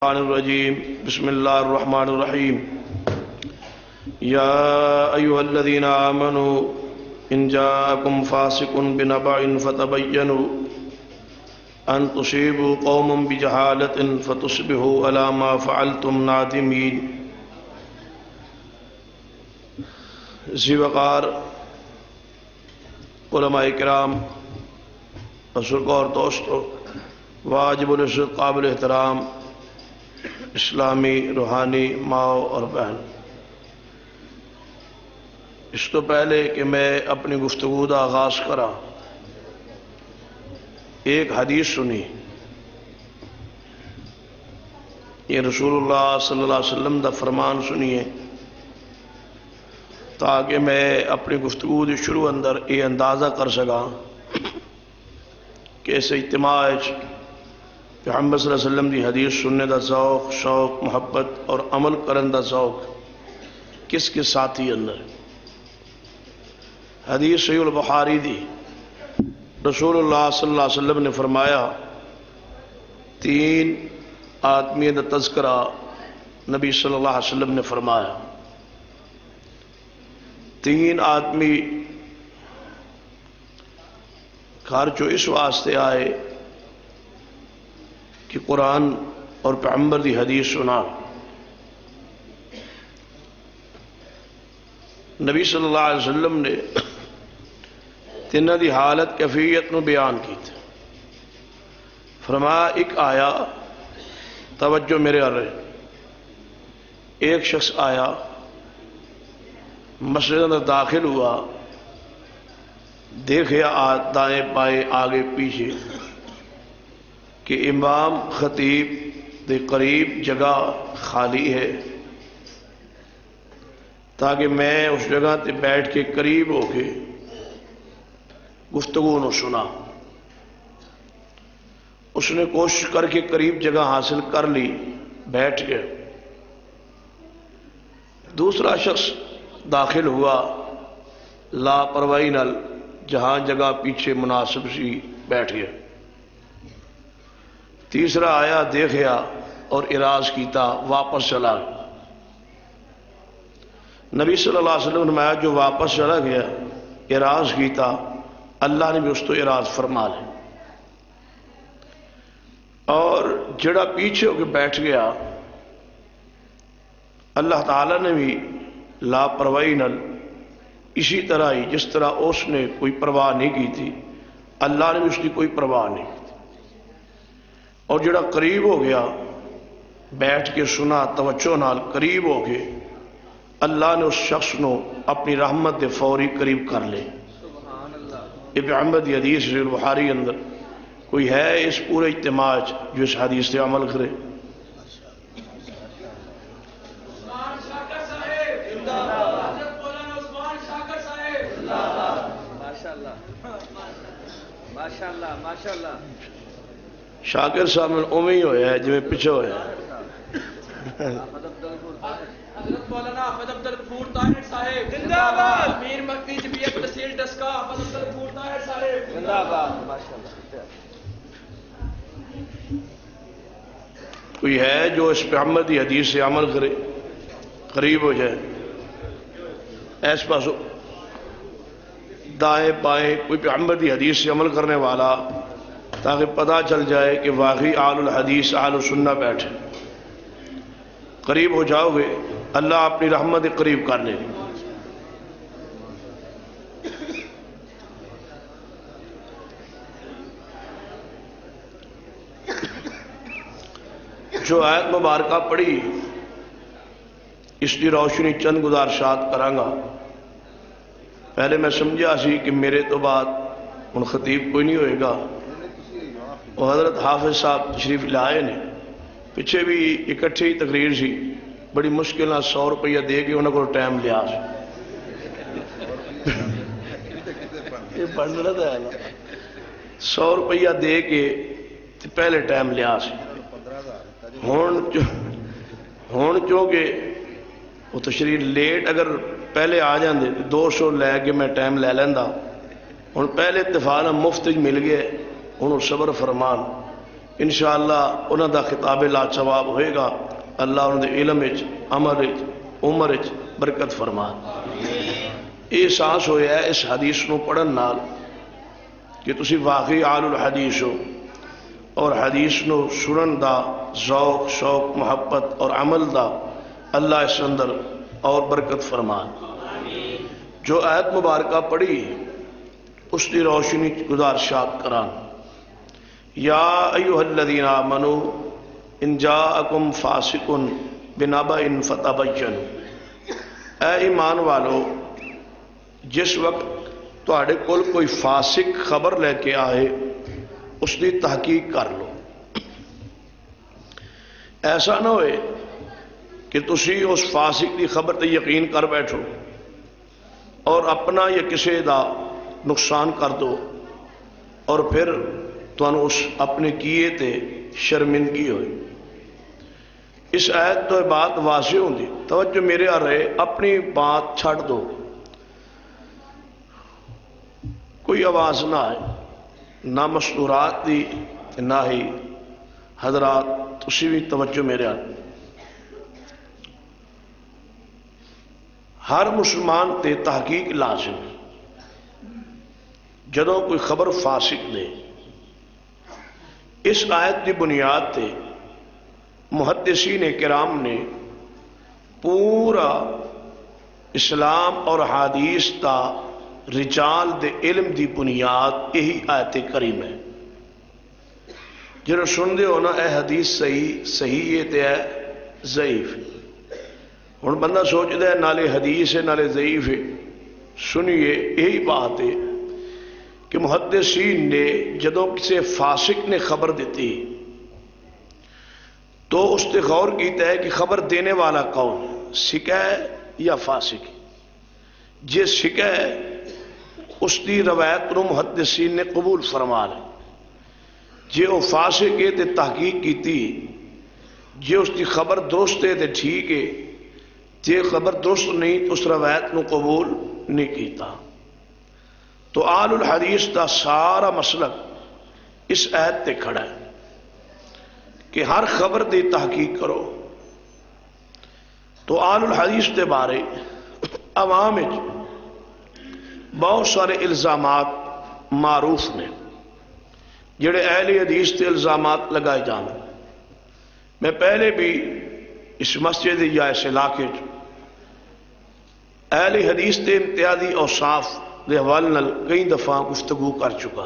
الرحمن الرجیم بسم اللہ الرحمن الرحیم یا ایھا الذین آمنوا ان جاءکم فاسق بنبأ فتبینوا ان تصیبوا قوما بجہالۃ فتصبحوا علی ما فعلتم نادمین۔ ذی وقار علماء کرام، بزرگوں اور دوستوں، واجب العزت قابل احترام اسلامی روحانی ماؤں اور بہن، اس تو پہلے کہ میں اپنی گفتگو کا آغاز کرا، ایک حدیث سنی۔ یہ رسول اللہ صلی اللہ علیہ وسلم دا فرمان سنیے تاکہ میں اپنی گفتگو کے شروع اندر یہ اندازہ کر سکا کہ اس اجتماع پیغمبر صلی اللہ علیہ وسلم دی حدیث سننے دا ذوق، شوق، محبت اور عمل کرن دا ذوق کس کے ساتھی اندر۔ حدیث صحیح البخاری دی، رسول اللہ صلی اللہ علیہ وسلم نے فرمایا، تین آدمی دا تذکرہ نبی صلی اللہ علیہ وسلم نے فرمایا۔ تین آدمی گھر جو اس واسطے آئے کہ قرآن اور پیغمبر دی حدیث سنا۔ نبی صلی اللہ علیہ وسلم نے تینوں دی حالت کیفیت نو بیان کی تھی۔ فرمایا ایک آیا، توجہ میرے عرے، ایک شخص آیا، مسجد اندر داخل ہوا، دیکھیا دائیں بائیں آگے پیچھے کہ امام خطیب دے قریب جگہ خالی ہے تاکہ میں اس جگہ تے بیٹھ کے قریب ہو کے گفتگو نو سنا۔ اس نے کوشش کر کے قریب جگہ حاصل کر لی، بیٹھ گئے۔ دوسرا شخص داخل ہوا، لاپرواہی نال جہاں جگہ پیچھے مناسب سی بیٹھ گیا۔ تیسرا آیا، دیکھیا اور اعراض کیتا، واپس چلا گیا۔ نبی صلی اللہ علیہ وسلم نے فرمایا جو واپس چلا گیا، اعراض کیتا، اللہ نے بھی اس تو اعراض فرما لے، اور جڑا پیچھے ہو کے بیٹھ گیا، اللہ تعالیٰ نے بھی لاپرواہی نال اسی طرح ہی جس طرح اس نے کوئی پرواہ نہیں کی تھی، اللہ نے بھی اس کی کوئی پرواہ نہیں کی تھی۔ اور جڑا قریب ہو گیا، بیٹھ کے سنا توجہ نال، قریب ہو کے، اللہ نے اس شخص نو اپنی رحمت دے فوری قریب کر لے۔ یہ پیغمبر دی حدیث صحیح البخاری اندر کوئی ہے اس پورے اجتماع جو اس حدیث سے عمل کرے؟ شاکر صاحب میں اومیں ہی ہویا ہے جو پیچھے ہویا ہے۔ حضرت مولانا احمد عبد الغفور طاہر صاحب زندہ باد، امیر مفتی جمعیت تحصیل ڈسکا احمد عبد الغفور طاہر صاحب زندہ باد۔ ماشاءاللہ کوئی ہے جو اس پیغمبر دی حدیث سے عمل کرے، قریب ہو جائے؟ ایس پاسو دائیں بائیں کوئی پیغمبر دی حدیث سے عمل کرنے والا، تاکہ پتہ چل جائے کہ واقعی اہل الحدیث اہل السنہ بیٹھے۔ قریب ہو جاؤ گے، اللہ اپنی رحمت قریب کر لے۔ جو آیت مبارکہ پڑھی اس کی روشنی چند گزارشات کرانگا۔ پہلے میں سمجھا سی کہ میرے تو بعد ان خطیب کوئی نہیں ہوئے گا، وہ حضرت حافظ صاحب تشریف لائے نے، پیچھے بھی اکٹھے ہی تقریر سی، بڑی مشکل 100 روپیہ دے کے انہوں کو ٹائم لیا یہ بڑھ رہا ہے 100 روپیہ دے کے پہلے ٹائم لیا سی۔ ہون چونکہ وہ تشریف لیٹ اگر پہلے آ جاندے 200 لے کے میں ٹائم لے لینا، ہوں پہلے اتفاق مفت مل گئے، ہوں صبر فرمان انشاءاللہ انہوں دا خطاب لا ثواب ہوئے گا. اللہ انہوں دے علم وچ، عمل وچ، عمر وچ برکت فرما. یہ احساس ہویا ہے اس حدیث نو پڑھن نال کہ تسی واقعی آل الحدیث ہو، اور حدیث نو سنن دا ذوق، شوق، محبت اور عمل دا اللہ اس اندر اور برکت فرما. جو آیت مبارکہ پڑھی اس کی روشنی گزارشات کران. یا ایھا الذین آمنوا ان جاءکم فاسق بنبأ فتبینوا، اے ایمان والو جس وقت تواڈے کول کوئی فاسق خبر لے کے آئے اس کی تحقیق کر لو. ایسا نہ ہوئے کہ تسی اس فاسق کی خبر تے یقین کر بیٹھو اور اپنا یا کسی دا نقصان کر دو اور پھر تانوں اس اپنے کیے تے شرمندگی ہوئی. اس آیت تو بات واضح ہوندی. توجہ میرے آ رہے، اپنی بات چھڑ دو، کوئی آواز نہ آئے، نہ مستورات دی نہ ہی حضرات. تسی بھی توجہ میرے آ. ہر مسلمان تے تحقیق لازم. جدوں کوئی خبر فاسق دے، اس آیت کی بنیاد تے محدثین کرام نے پورا اسلام اور حدیث دا رجال دے علم دی بنیاد یہی آیت کریم ہے. جنہوں سن دے ہونا اے حدیث صحیح ہے تے ہے ضعیف. ہن بندہ سوچ دے نالے حدیث ہے نالے ضعیف ہے. سنیے، یہی بات ہے کہ محدثین نے جدوں کسی فاسق نے خبر دیتی تو اس نے غور کیتا ہے کہ خبر دینے والا کون، سکہ ہے یا فاسق. جے سکہ ہے اس کی روایت نو محدثین نے قبول فرما لے. جے وہ فاسق ہے تے تحقیق کیتی، جے اس کی خبر درست ہے تے ٹھیک ہے، جے خبر درست نہیں تو اس روایت نو قبول نہیں کیتا. تو آل الحدیث دا سارا مسلک اس آیت تے کھڑا ہے کہ ہر خبر دی تحقیق کرو. تو آل الحدیث دے بارے عوام بہت سارے الزامات معروف نے جڑے اہل حدیث تے الزامات لگائے جان. میں پہلے بھی اس مسجد یا اس علاقے اہل حدیث تے امتیازی اوصاف دے حوالے نال کئی دفعہ گفتگو کر چکا،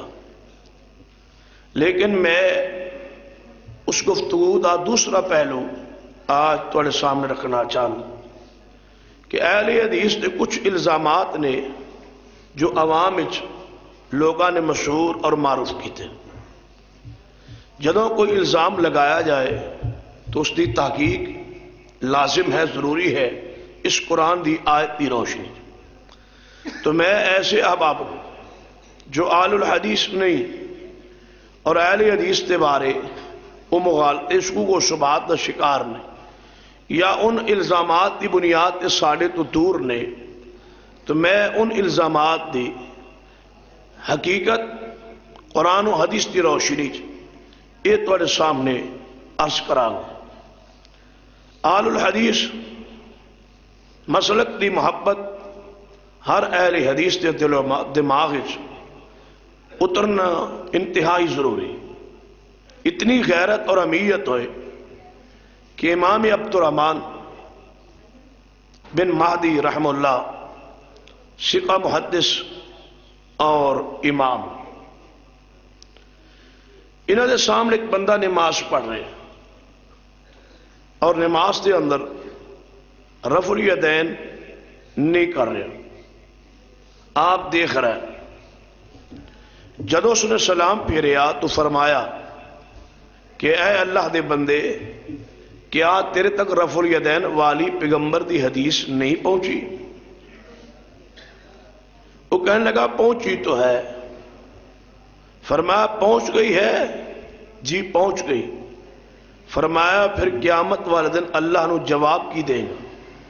لیکن میں اس گفتگو دا دوسرا پہلو آج تھوڑے سامنے رکھنا چاہتا کہ اہل حدیث کے کچھ الزامات نے جو عوام لوگوں نے مشہور اور معروف کیتے. جدوں کوئی الزام لگایا جائے تو اس کی تحقیق لازم ہے، ضروری ہے اس قرآن دی آیت کی روشنی. تو میں ایسے احباب جو آل الحدیث نہیں اور اہل حدیث کے بارے وہ مغالطے شکوک و شبہات کا شکار نے یا ان الزامات کی بنیاد کے ساڑے تو دور نے، تو میں ان الزامات دی حقیقت قرآن و حدیث کی روشنی یہ تھوڑے سامنے عرض کراں. آل الحدیث مسلک دی محبت ہر اہل حدیث کے دل و دماغ اترنا انتہائی ضروری. اتنی غیرت اور اہمیت ہوئے کہ امام عبدالرحمن بن مہدی رحم اللہ ثقہ محدث اور امام، انہوں نے سامنے ایک بندہ نماز پڑھ رہے اور نماز کے اندر رفع الیدین نہیں کر رہے. آپ دیکھ رہے جدو اس نے سلام پھیریا تو فرمایا کہ اے اللہ دے بندے، کیا تیرے تک رفع الیدین والی پیغمبر دی حدیث نہیں پہنچی؟ وہ کہنے لگا پہنچی تو ہے. فرمایا پہنچ گئی ہے؟ جی پہنچ گئی. فرمایا پھر قیامت والے دن اللہ نو جواب کی دیں گا،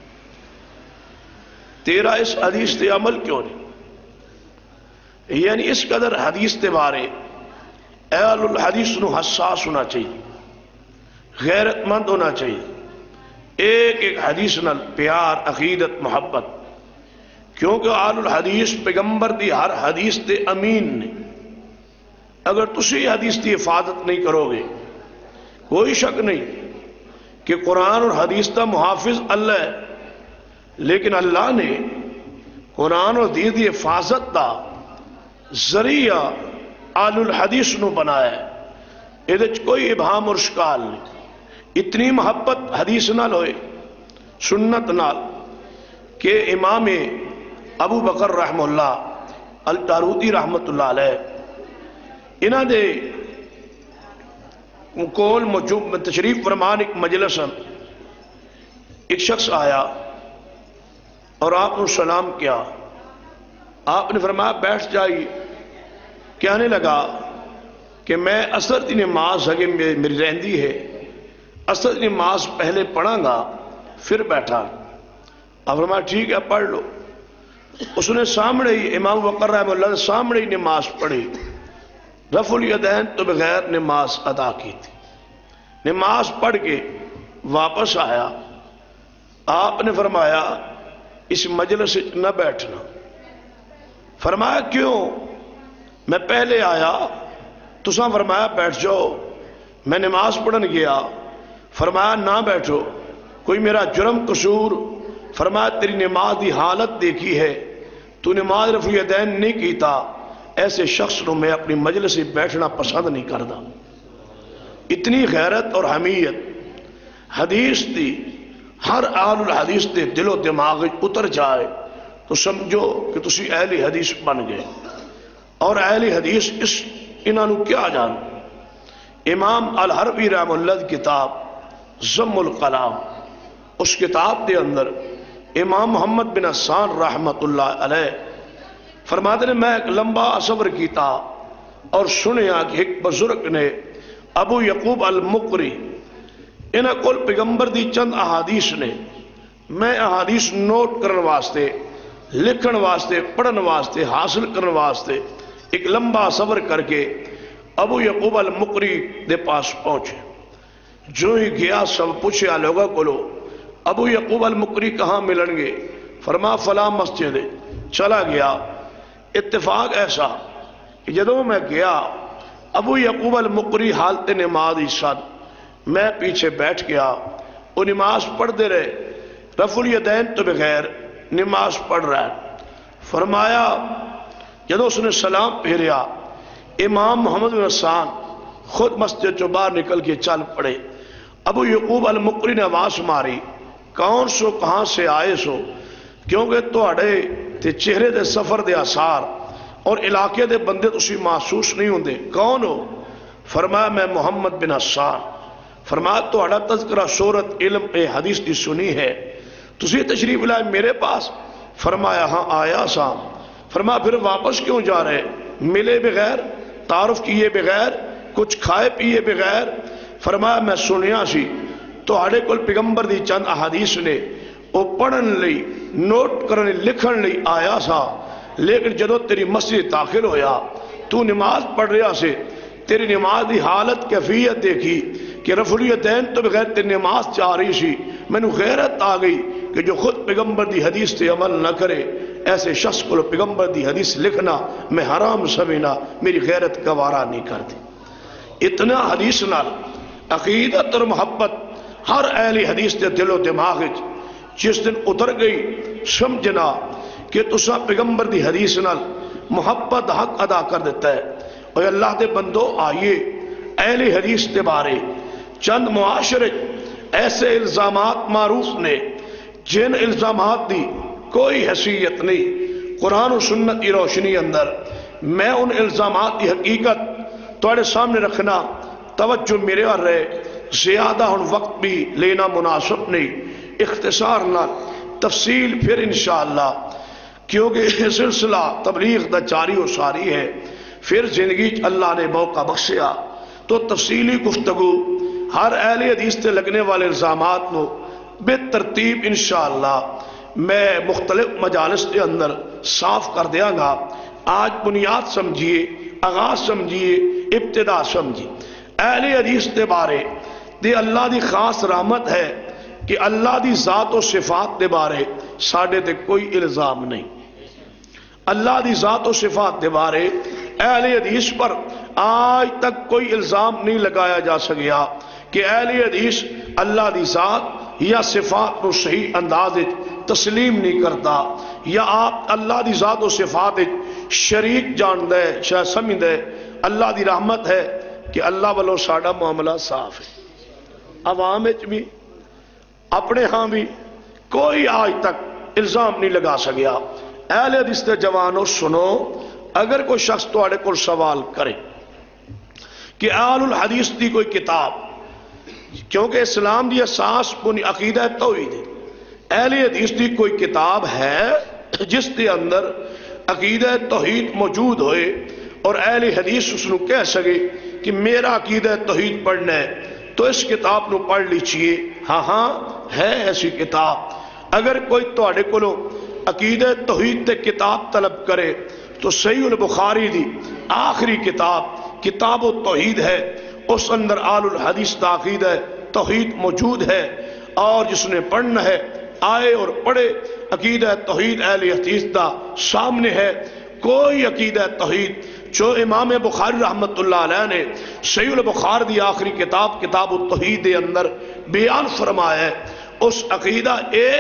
تیرا اس حدیث تے عمل کیوں نہیں؟ یعنی اس قدر حدیث تے بارے اہل الحدیث نو حساس ہونا چاہیے، غیرت مند ہونا چاہیے، ایک ایک حدیث نال پیار، عقیدت، محبت، کیونکہ اہل الحدیث پیغمبر دی ہر حدیث دے امین نے۔ اگر تسی حدیث دی حفاظت نہیں کرو گے، کوئی شک نہیں کہ قرآن اور حدیث دا محافظ اللہ ہے، لیکن اللہ نے قرآن اور حدیث دی حفاظت دا ذریعہ اہل الحدیث نو بنایا ہے، یہ کوئی ابہام اور اشکال نہیں۔ اتنی محبت حدیث نال ہوئے، سنت نال، کہ امام ابو بکر رحمہ اللہ الٹارودی رحمت اللہ علیہ انہاں دے کول موجود تشریف فرمان ایک مجلس، ایک شخص آیا اور آپ نے سلام کیا، آپ نے فرمایا بیٹھ جائیے۔ کہنے لگا کہ میں اثر دی نماز ہے میری رہندی ہے، اثر دی نماز پہلے پڑھاں گا پھر بیٹھا۔ آپ فرمایا ٹھیک ہے پڑھ لو۔ اس نے سامنے ہی امام وقر رحمہ اللہ نے سامنے ہی نماز پڑھی، رفع الیدین تو بغیر نماز ادا کی تھی۔ نماز پڑھ کے واپس آیا، آپ نے فرمایا اس مجلس نہ بیٹھنا۔ فرمایا کیوں؟ میں پہلے آیا تساں فرمایا بیٹھ جاؤ، میں نماز پڑھن گیا، فرمایا نہ بیٹھو، کوئی میرا جرم قصور؟ فرمایا تیری نماز دی حالت دیکھی ہے، تو نماز رفع الیدین نہیں کیتا، ایسے شخص کو میں اپنی مجلس سے بیٹھنا پسند نہیں کرتا۔ اتنی غیرت اور حمیت حدیث دی ہر اہل الحدیث دے دل و دماغ اتر جائے تو سمجھو کہ تسی اہل حدیث بن گئے۔ اور اہل حدیث اس انہاں نو کیا جان؟ امام الحربی رحمہ اللہ کی کتاب ضم الکلام، اس کتاب دے اندر امام محمد بن حسان رحمت اللہ علیہ فرماتے ہیں میں ایک لمبا سفر کیتا اور سنیا کہ ایک بزرگ نے ابو یعقوب المقری انہاں کول پیغمبر دی چند احادیث نے، میں احادیث نوٹ کرن واسطے، لکھن واسطے، پڑھن واسطے، حاصل کرن واسطے ایک لمبا سفر کر کے ابو یعقوب المقری دے پاس پہنچے۔ جو ہی گیا سب پوچھے لوگوں کو لو ابو یعقوب المقری کہاں ملن گے؟ فرما فلاں مسجد۔ چلا گیا، اتفاق ایسا کہ جدوں میں گیا ابو یعقوب المقری حالت نماز ایساد، میں پیچھے بیٹھ گیا، وہ نماز پڑھتے رہے، رفع الیدین تو بغیر نماز پڑھ رہا ہے۔ فرمایا جدوں اس نے سلام پھیریا، امام محمد بن حسان خود مسجد جو باہر نکل کے چل پڑے۔ ابو یعقوب المقری نے آواز ماری، کون سو کہاں سے آئے سو؟ کیونکہ تواڈے تے چہرے دے سفر دے آثار اور علاقے دے بندے تسی محسوس نہیں ہوندے، کون ہو؟ فرمایا میں محمد بن حسان۔ فرمایا تواڈا تذکرہ صورت علم اے حدیث دی سنی ہے، تسی تشریف لائے میرے پاس؟ فرمایا ہاں آیا سا۔ فرمایا پھر واپس کیوں جا رہے؟ ملے بغیر، تعارف کیے بغیر، کچھ کھائے پیے بغیر؟ فرمایا میں سنیا سی تواڈے کول پیغمبر دی چند احادیث نے، وہ پڑھن لئی، نوٹ کرنے، لکھن لئی آیا سا، لیکن جدو تیری مسجد داخل ہویا تو نماز پڑھ رہا سے، تیری نماز دی حالت کیفیت دیکھی کہ رفع الیدین تو بغیر تیری نماز چاہ رہی سی، میں نے غیرت آ گئی کہ جو خود پیغمبر دی حدیث تے عمل نہ کرے، ایسے شخص کو پیغمبر دی حدیث لکھنا میں حرام سمجھنا، میری غیرت گوارا نہیں کرتی۔ اتنا حدیث نال عقیدت اور محبت ہر اہل حدیث دے دل و دماغ جس دن اتر گئی، سمجھنا کہ تسا پیغمبر دی حدیث نال محبت حق ادا کر دیتا ہے۔ اور اللہ دے بندو آئیے اہل حدیث دے بارے چند معاشرے ایسے الزامات معروف نے جن الزامات دی کوئی حیثیت نہیں قرآن و سنت کی روشنی اندر۔ میں ان الزامات کی حقیقت تواڈے سامنے رکھنا، توجہ میرے اور رہے، زیادہ ان وقت بھی لینا مناسب نہیں، اختصار نہ تفصیل پھر انشاءاللہ، کیونکہ یہ سلسلہ تبلیغ دا جاری و ساری ہے، پھر زندگی اللہ نے موقع بخشیا تو تفصیلی گفتگو ہر اہل حدیث سے لگنے والے الزامات نو بے ترتیب انشاءاللہ میں مختلف مجالس کے اندر صاف کر دیاں گا۔ آج بنیاد سمجھیے، آغاز سمجھیے ابتدا سمجھی۔ اہل حدیث دے بارے دے اللہ دی خاص رحمت ہے کہ اللہ دی ذات و صفات دے بارے ساڑھے تے کوئی الزام نہیں۔ اللہ دی ذات و صفات دے بارے اہل حدیث پر آج تک کوئی الزام نہیں لگایا جا سکیا کہ اہل حدیث اللہ دی ذات یا صفات کو صحیح انداز تسلیم نہیں کرتا، یا آپ اللہ دی ذات و صفات شریک جان دے شاید سمجھ دے۔ اللہ دی رحمت ہے کہ اللہ والوں ساڑھا معاملہ صاف ہے، عوام بھی اپنے ہاں بھی کوئی آج تک الزام نہیں لگا سکیا۔ اہل حدیث دے جوانوں سنو، اگر کوئی شخص تواڈے کول سوال کرے کہ اہل الحدیث دی کوئی کتاب، کیونکہ اسلام دی اساس بنی عقیدہ توحید ہے، اہل حدیث دی کوئی کتاب ہے جس کے اندر عقیدہ توحید موجود ہوئے اور اہل حدیث اس نو کہہ سکے کہ میرا عقیدہ توحید پڑھنا ہے تو اس کتاب نو پڑھ لیجئے۔ ہاں ہاں ہے ایسی کتاب۔ اگر کوئی تواڈے کولو عقیدہ توحید تے کتاب طلب کرے تو صحیح البخاری دی آخری کتاب کتاب التوحید ہے، اس اندر آل الحدیث دا عقیدہ توحید موجود ہے، اور جس نے پڑھنا ہے آئے اور پڑھے۔ عقیدہ توحید اہل حدیث دا سامنے ہے۔ کوئی عقیدہ توحید جو امام بخاری رحمت اللہ علیہ نے صحیح البخاری دی آخری کتاب کتاب التوحید دے اندر بیان فرمایا ہے، اس عقیدہ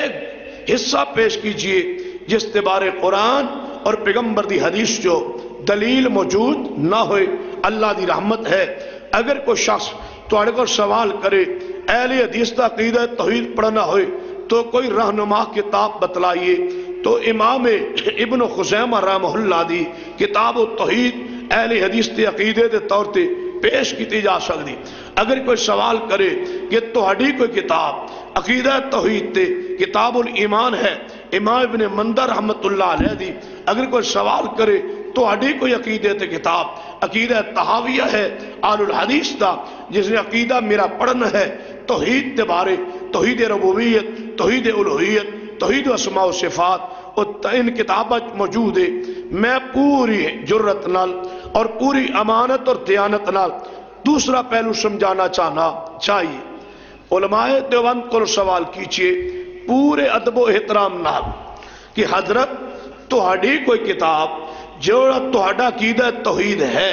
ایک حصہ پیش کیجئے جس کے بارے قرآن اور پیغمبر دی حدیث جو دلیل موجود نہ ہوئے۔ اللہ دی رحمت ہے، اگر کوئی شخص تواڈے کو سوال کرے اہل حدیث دا عقیدہ توحید پڑھنا ہوئے تو کوئی رہنما کتاب بتلائیے، تو امام ابن خزیمہ رحمہ اللہ دی کتاب التوحید اہل حدیث دے عقیدے دے طور تے پیش کی جا سکتی۔ اگر کوئی سوال کرے کہ تہاڈی کوئی کتاب عقیدہ توحید تے کتاب الایمان ہے امام ابن مندہ رحمت اللہ علیہ دی، اگر کوئی سوال کرے تہاڈی کوئی عقیدے تے کتاب عقیدہ تحاویہ ہے آل الحدیث دا، جس نے عقیدہ میرا پڑھنا ہے توحید دے بارے، توحید ربوبیت، توحید الوہیت، توحید اسماء و صفات، ان کتابات موجود ہے۔ میں پوری جرت نال اور پوری امانت اور دیانت نال دوسرا پہلو سمجھانا چاہیے۔ علماء دیوبند کو سوال کیجئے پورے ادب و احترام نال کہ حضرت تہاڈی کوئی کتاب جوڑا تہاڈا عقیدہ توحید ہے،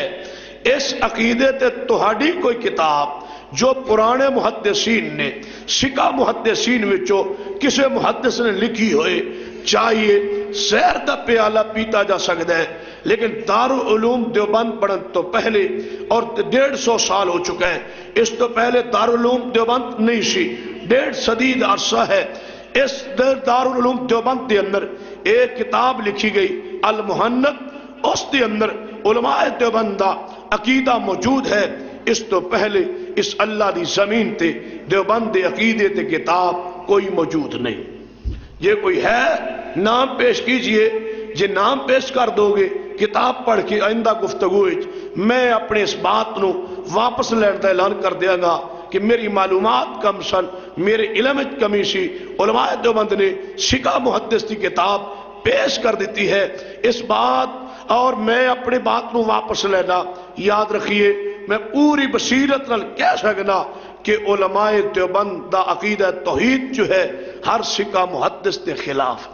اس عقیدے تے تہاڈی کوئی کتاب جو پرانے محدثین نے سکہ محدثین وچوں کسے محدث نے لکھی ہوئے چاہیے زہر دا پیالہ پیتا جا سکتا ہے، لیکن دارالعلوم دیوبند پڑھن تو پہلے اور 150 سال ہو چکا ہے، اس تو پہلے دارالعلوم دیوبند نہیں سی، 1.5 صدی دا عرصہ ہے۔ اس دارالعلوم دیوبند کے اندر ایک کتاب لکھی گئی المحنت، اس کے اندر علماء دیوبند دا عقیدہ موجود ہے۔ اس تو پہلے اس اللہ دی زمین تے دیوبند دے عقیدے تے کتاب کوئی موجود نہیں۔ یہ کوئی ہے نام پیش کیجئے، جے نام پیش کر دو گے کتاب پڑھ کے آئندہ گفتگو میں اپنے اس بات نو واپس لین دا اعلان کر دیا گا کہ میری معلومات کم سن، میرے علم کمی سی۔ علماء دیوبند نے سکہ محدث کی کتاب پیش کر دیتی ہے اس بات، اور میں اپنے بات نو واپس لینا یاد رکھیے، میں پوری بصیرت نال کہہ سکنا کہ علماء دیوبند دا عقیدہ توحید جو ہے ہر سکہ محدث کے خلاف،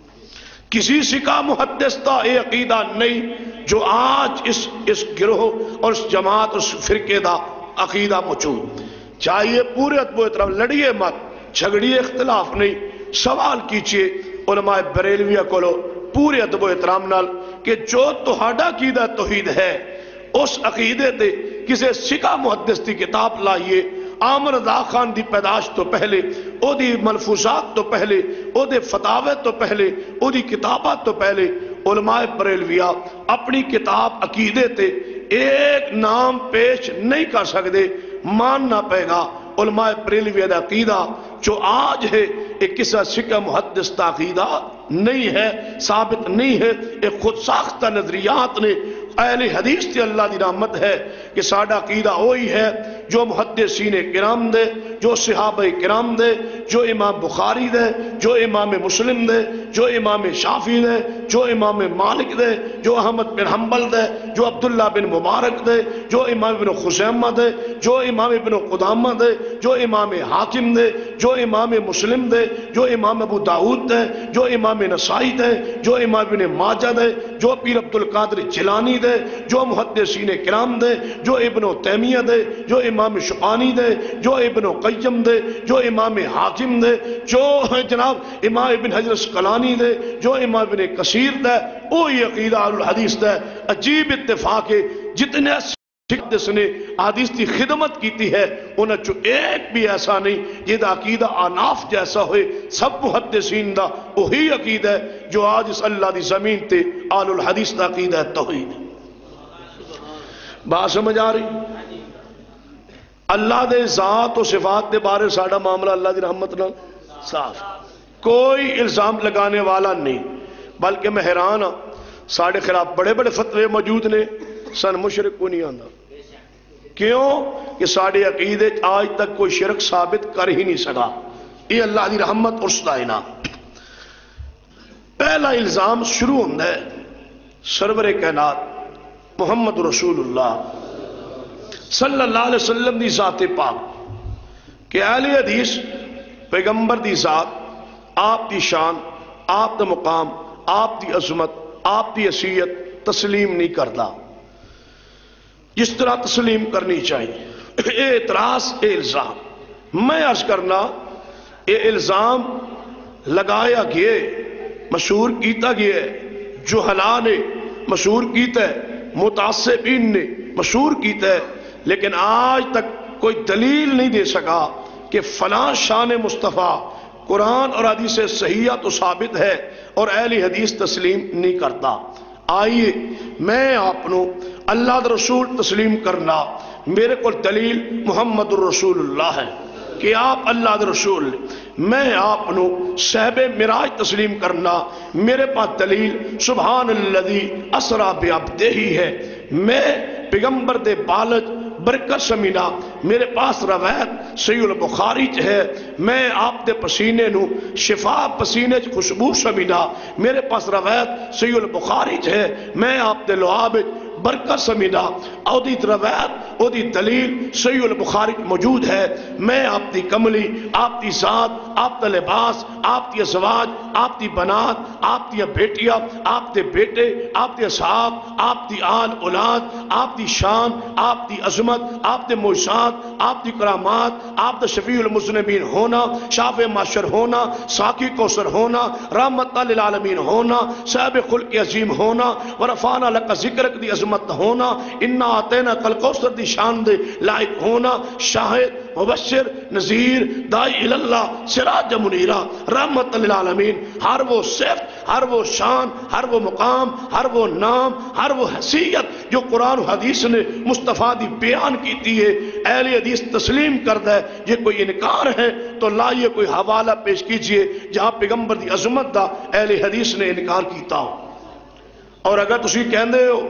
کسی سکہ محدث کا یہ عقیدہ نہیں جو آج اس گروہ اور اس جماعت اس فرقے دا عقیدہ موجود۔ چاہیے پورے ادب و احترام، لڑیے مت، جھگڑیے، اختلاف نہیں، سوال کیجئے علماء بریلویہ کو پورے ادب و احترام نال کہ جو تہاڈا عقیدہ توحید ہے اس عقیدے تے کسی سکہ محدث کی کتاب لائیے۔ عامر رضا خان دی پیدائش تو پہلے، او دی ملفوظات تو پہلے، او دے فتاوے تو پہلے، او دی کتابات تو پہلے علماء بریلویہ اپنی کتاب عقیدے تے ایک نام پیش نہیں کر سکتے۔ ماننا پے گا علماء بریلویہ دا عقیدہ جو آج ہے ایک کسی سکہ محدث کا عقیدہ نہیں ہے، ثابت نہیں ہے، ایک خود ساختہ نظریات نے۔ اہل حدیث تے اللہ دی رحمت ہے کہ ساڈا عقیدہ وہی ہے جو محدثین کرام دے، جو صحابہ کرام دے، جو امام بخاری دے، جو امام مسلم دے، جو امام شافعی دے، جو امام مالک دے، جو احمد بن حنبل دے، جو عبداللہ بن مبارک دے، جو امام ابن خزیمہ دے، جو امام ابن قدامہ دے، جو امام حاکم دے، جو امام مسلم دے، جو امام ابو داؤد دے، جو امام نسائی دے، جو امام ابن ماجہ دے، جو پیر عبد القادر جیلانی دے، جو محدثین کرام دے، جو ابن تیمیہ دے، جو امام شقانی دے، جو ابن قیم دے، جو امام حاکم دے، جو جناب امام ابن حجر اسقلانی دے، جو امام ابن کثیر دے، وہی عقیدہ اہل الحدیث دے۔ عجیب اتفاق ہے، جتنے محدث نے حدیث کی خدمت کیتی ہے انہاں چو ایک بھی ایسا نہیں جہدا عقیدہ آناف جیسا ہوئے۔ سب محدثین دا وہی عقیدہ ہے جو آج اس اللہ دی زمین تے اہل الحدیث دا عقیدہ ہے توحید۔ بات سمجھ آ رہی؟ اللہ دے ذات و صفات دے بارے ساڑا معاملہ اللہ دی رحمت نال صاف، کوئی الزام لگانے والا نہیں۔ بلکہ میں حیران ہاں، ساڑے خلاف بڑے بڑے فتوے موجود نے، سن مشرک کو نہیں آندا۔ کیوں کہ ساڑے عقیدے آج تک کوئی شرک ثابت کر ہی نہیں سکا۔ یہ اللہ دی رحمت اور صدائنا۔ پہلا الزام شروع ہوندہ ہے سرور کائنات محمد رسول اللہ صلی اللہ علیہ وسلم دی ذات پاک کہ اہل حدیث پیغمبر دی ذات، آپ دی شان، آپ دا مقام، آپ دی عظمت، آپ دی حیثیت تسلیم نہیں کرتا جس طرح تسلیم کرنی چاہیے۔ اے اعتراض، اے الزام میں عرض کرنا، اے الزام لگایا گئے، مشہور کیتا گیا ہے، جہلاء نے مشہور کیتا ہے، متعصبین نے مشہور کیتا ہے، لیکن آج تک کوئی دلیل نہیں دے سکا کہ فلاں شان مصطفیٰ قرآن اور حدیث صحیحہ تو ثابت ہے اور اہل حدیث تسلیم نہیں کرتا۔ آئیے میں آپ نو اللہ دا رسول تسلیم کرنا، میرے کو دلیل محمد الرسول اللہ ہے کہ آپ اللہ دا رسول، میں آپ نو صحب معراج تسلیم کرنا، میرے پاس دلیل سبحان الذی اسریٰ بعبدہ ہی ہے۔ میں پیغمبر دے بالج برکت سمینا، میرے پاس روایت صحیح البخاری چ ہے، میں آپ دے پسینے نو شفا پسینے چ خوشبو سمینا، میرے پاس روایت صحیح البخاری چ ہے، میں آپ دے لعاب برکت سمینا، او دی روایت او دی دلیل صحیح البخاری موجود ہے۔ میں آپ دی کملی، آپ دی ذات، آپ دا لباس، آپ دی ازواج، آپ دی بنات، آپ دی بیٹیاں، آپ دے بیٹے، آپ دی اصحاب، آپ دی آل اولاد، آپ دی شان، آپ دی عظمت، آپ دے معجزات، آپ دی کرامات، آپ دا شفیع المذنبین ہونا، شافع معاشر ہونا، ساقی کوثر ہونا، رحمت للعالمین ہونا، صاحب خلق عظیم ہونا، ورفعنا لک ذکرک دی عظمت ہونا، انا آتینا کل کوثر دی شان دے لائق ہونا، شاہد مبشر نذیر دائی اللہ سراج منیرہ، رحمت للعالمین، ہر وہ صفت، ہر وہ شان، ہر وہ مقام، ہر وہ نام، ہر وہ حیثیت جو قرآن و حدیث نے مصطفیٰ دی بیان کیتی ہے، اہل حدیث تسلیم کردہ ہے۔ یہ کوئی انکار ہے تو لائیے کوئی حوالہ پیش کیجئے جہاں پیغمبر دی عظمت دا اہل حدیث نے انکار کیتا ہو۔ اور اگر تسی کہندے ہو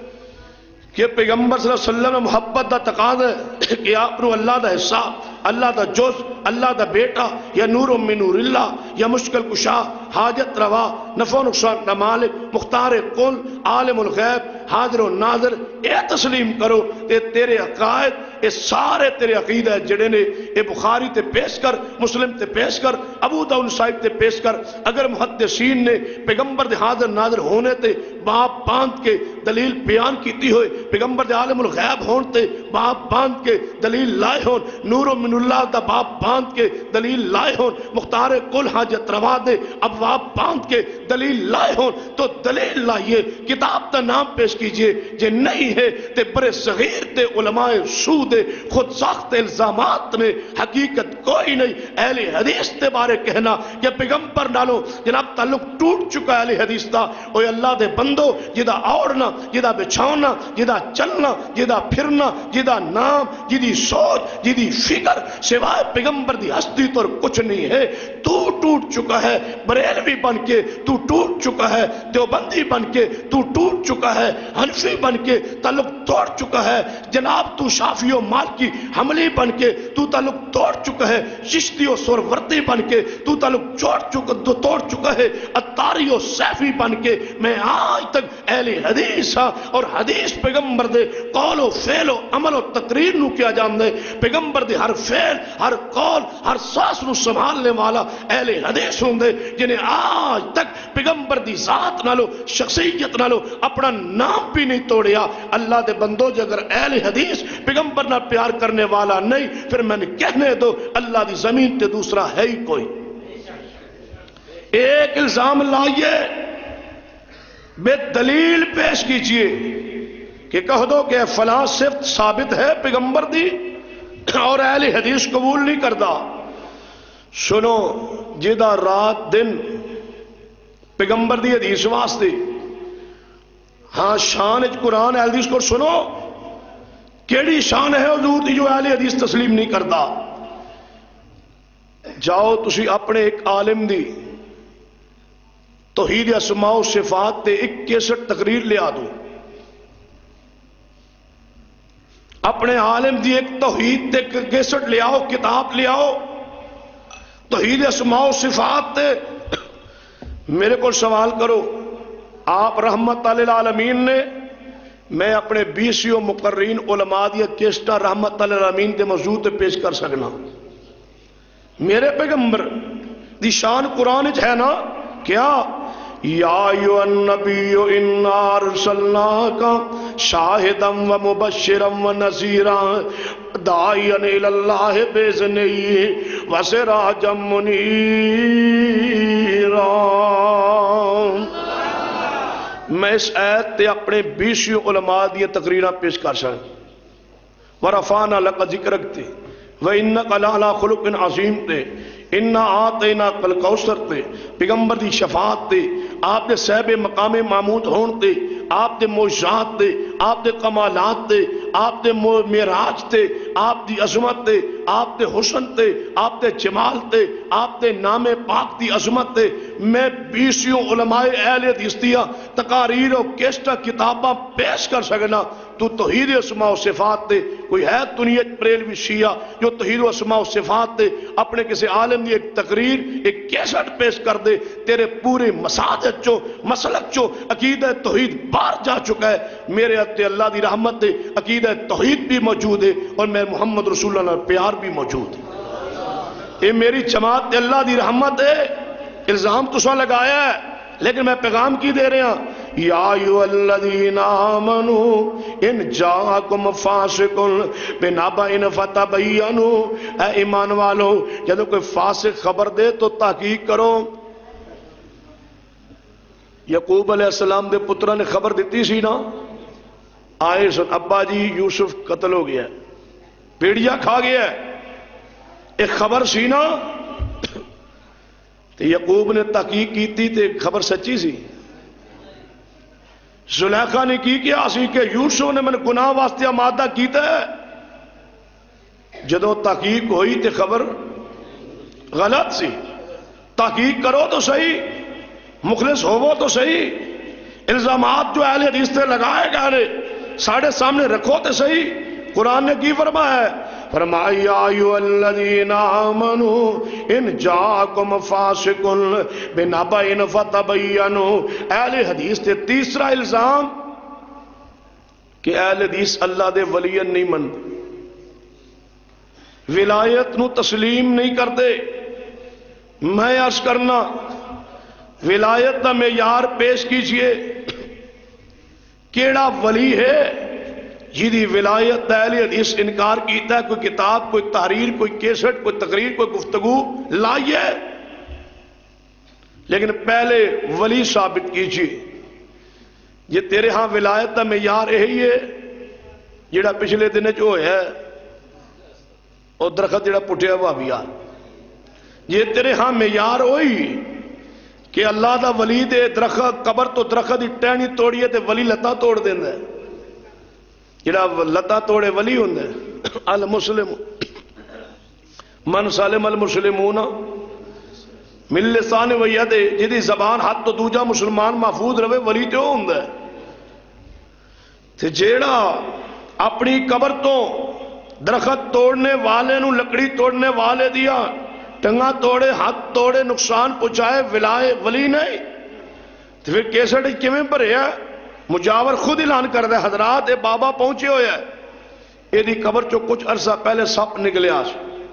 کہ پیغمبر صلی اللہ علیہ وسلم محبت دا تقاضا ہے کہ آپ نو اللہ دا حصہ، اللہ دا جز، اللہ دا بیٹا، یا نور من نور اللہ، یا مشکل کشا، حاجت روا، نفع و نقصان دا مالک، مختار کل، عالم الغیب، حاضر و ناظر، اے تسلیم کرو تے تیرے عقائد، اے سارے تیرے عقیدہ جڑے نے، اے بخاری تے پیش کر، مسلم تے پیش کر، ابو داؤد صاحب تے پیش کر۔ اگر محدثین نے پیغمبر دے حاضر ناظر ہونے تے باپ باندھ کے دلیل بیان کیتی ہوئے، پیغمبر دے عالم الغیب ہون تے باپ باندھ کے دلیل لائے ہون، نور من اللہ دا باپ باندھ کے دلیل لائے ہون، مختار کل حاجت روا دے ابواب باندھ کے دلیل لائے ہون، تو دلیل لائیے، کتاب دا نام پیش کیجئے۔ جے نہیں ہے تے برے صغیر تے علماء سود خود ساخت الزامات نے، حقیقت کوئی نہیں۔ اہل حدیث تے بارے کہنا کہ پیغمبر نالو جناب تعلق ٹوٹ چکا ہے اہل حدیث دا، اوہ اللہ دے بندو، جدا اوڑنا، جدا بچھونا، جدا چلنا، جدا پھرنا، جدا نام، جدی سوچ، جدی فکر سوائے پیغمبر دی ہستی تو کچھ نہیں ہے، ٹوٹ چکا ہے۔ برے بریلوی بن کے تو ٹوٹ چکا ہے، دیوبندی بن کے تو ٹوٹ چکا ہے، حنفی بن کے تعلق توڑ چکا ہے، جناب تو شافعی و مالکی حملی بن کے تو تعلق توڑ چکا ہے، چشتی و سہروردی بن کے تو تعلق توڑ چکا ہے، اتاری و سیفی بن کے میں آج تک اہل حدیث ہاں، اور حدیث پیغمبر دے قول و فعل و عمل و تقریر نو کیا جان دے، پیغمبر دے ہر فعل ہر قول ہر ساس نو سنبھالنے والا اہل حدیث ہوں دے، جنہیں آج تک پیغمبر دی ذات نالو شخصیت نالو اپنا نام بھی نہیں توڑیا۔ اللہ دے بندو جو اگر اہل حدیث پیغمبر نہ پیار کرنے والا نہیں، پھر میں نے کہنے دو اللہ دی زمین تے دوسرا ہے ہی کوئی۔ ایک الزام لائیے، بے دلیل پیش کیجئے کہ کہہ دو کہ فلاں صفت ثابت ہے پیغمبر دی اور اہل حدیث قبول نہیں کرتا۔ سنو، جدا رات دن پیغمبر دی حدیث واسطے، ہاں شان اچ قرآن اہل حدیث کو سنو، کیڑی شان ہے حضور دی جو اہل حدیث تسلیم نہیں کرتا۔ جاؤ تسی اپنے ایک عالم دی توحید اسماء و صفات تے 61 تقریر لے آدو، اپنے عالم دی ایک توحید تے 61 لے آؤ، کتاب لے آؤ توحید اسماء و صفات تے۔ میرے کو سوال کرو، آپ رحمت للعالمین نے، میں اپنے 20 مقررین علماء دیا کیسٹا رحمت للعالمین دے موضوع تے پیش کر سکنا؟ میرے پیغمبر دی شان قرآن ہے نا، کیا یا ایھا النبی انا ارسلناک شاہدا و مبشرا و نذیرا داعیا الی اللہ باذنہ و سراجا منیرا۔ میں اس آیت تے اپنے 20 علماء دیا تقریرہ پیش کر سکتا، ورفعنا لک ذکرک تے، وَإِنَّكَ لَعَلَىٰ خُلُقٍ عَظِيمٍ تے، اِنَّا آتَيْنَاكَ الْكَوْثَرَ تے، پیغمبر دی شفاعت تے، آپ دے صاحب مقام محمود ہون تے، آپ دے معجزات تے، آپ دے کمالات تے، آپ دے معراج تے، آپ دی عظمت تے، آپ دے حسن تے، آپ دے جمال تے، آپ دے نام پاک دی عظمت تے، میں 20 علماء اہل حدیث دیا تقاریر و کیسٹا کتاباں پیش کر سکنا۔ تو توحید اسماء و صفات تے کوئی ہے دنیا بریلوی شیعہ جو توحید و اسماء و صفات تے اپنے کسی عالم دی ایک تقریر ایک کیسٹ پیش کر دے؟ تیرے پورے مساجد چو مسلک چو عقیدہ توحید باہر جا چکا ہے۔ میرے اتے اللہ دی رحمت دے عقیدہ توحید بھی موجود ہے اور میں محمد رسول اللہ پیار بھی موجود ہے۔ یہ میری جماعت تے اللہ دی رحمت ہے۔ الزام تو سا لگایا ہے لیکن میں پیغام کی دے رہے ہیں، یا ایھا الذین آمنوا ان جاءکم فاسق بنبأ فتبینوا، اے ایمان والو جب کوئی فاسق خبر دے تو تحقیق کرو۔ یعقوب علیہ السلام دے پترہ نے خبر دیتی سی نا، آئے سن ابا جی یوسف قتل ہو گیا، پیڑیا کھا گیا، ایک خبر سی نا، تو یعقوب نے تحقیق کی تھی تے خبر سچی سی۔ زلیخا نے کی کیا سی کہ یوسف نے من گناہ واسطے آمادہ کیتا ہے، جدو تحقیق ہوئی تے خبر غلط سی۔ تحقیق کرو تو صحیح، مخلص ہوو تو صحیح، الزامات جو اہل حدیث سے لگائے گئے ساڑھے سامنے رکھو تو صحیح۔ قرآن نے کی فرمایا ہے؟ فرمایا یا ایھا الذین آمنوا ان جاءکم فاسق بنبأ فتبینوا۔ اہل حدیث تے تیسرا الزام کہ اہل حدیث اللہ دے ولی نہیں منتے، ولایت نو تسلیم نہیں کرتے۔ میں عرض کرنا ولایت دا معیار پیش کیجئے، کیڑا ولی ہے جیدی ولایت اہل حدیث انکار کیتا ہے؟ کوئی کتاب، کوئی تحریر، کوئی کیسٹ، کوئی تقریر، کوئی گفتگو لائیے، لیکن پہلے ولی ثابت کیجئے۔ یہ تیرے ہاں ولایت دا معیار یہی ہے جڑا پچھلے دن جو ہے اور درخت جڑا پٹیا ہوا بھی آ، یہ تیرے ہاں معیار ہوئی کہ اللہ دا ولی دے درخت قبر تو درخت دی ٹہنی توڑیے تے ولی لتا توڑ دینا ہے؟ جڑا لتا توڑے ولی ہوندے المسلم من سالم المسلمون من لسان و ید جدی زبان ہاتھ تو دوجا مسلمان محفوظ رہے ولی تو ہوندا ہے تے جیڑا اپنی قبر تو درخت توڑنے والے نو لکڑی توڑنے والے دیا ٹنگا توڑے ہاتھ توڑے نقصان پہنچائے ولی نہیں تو پھر کیسٹ کیویں بھریا مجاور خود اعلان کر دے حضرات اے بابا پہنچے ہوئے ہے اے دی قبر چو کچھ عرصہ پہلے سپ نکلے آس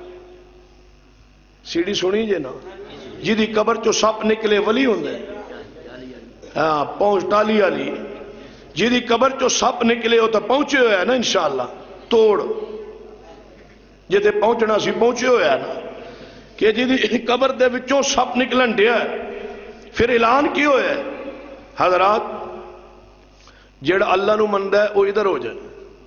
سیڑھی سنی جے نا جی دی قبر چو سپ نکلے ولی ہوندے ہاں پہنچ ٹالی آلی جی دی قبر چو سپ نکلے ہو تو پہنچے ہوئے ہے نا انشاءاللہ توڑ جی تے پہنچنا سی پہنچے ہوئے ہے نا کہ جی دی قبر دے وچوں سپ نکلن دیا ہے پھر اعلان کی ہوئے ہے حضرات جیڑا اللہ نو مندہ ہے وہ ادھر ہو جائے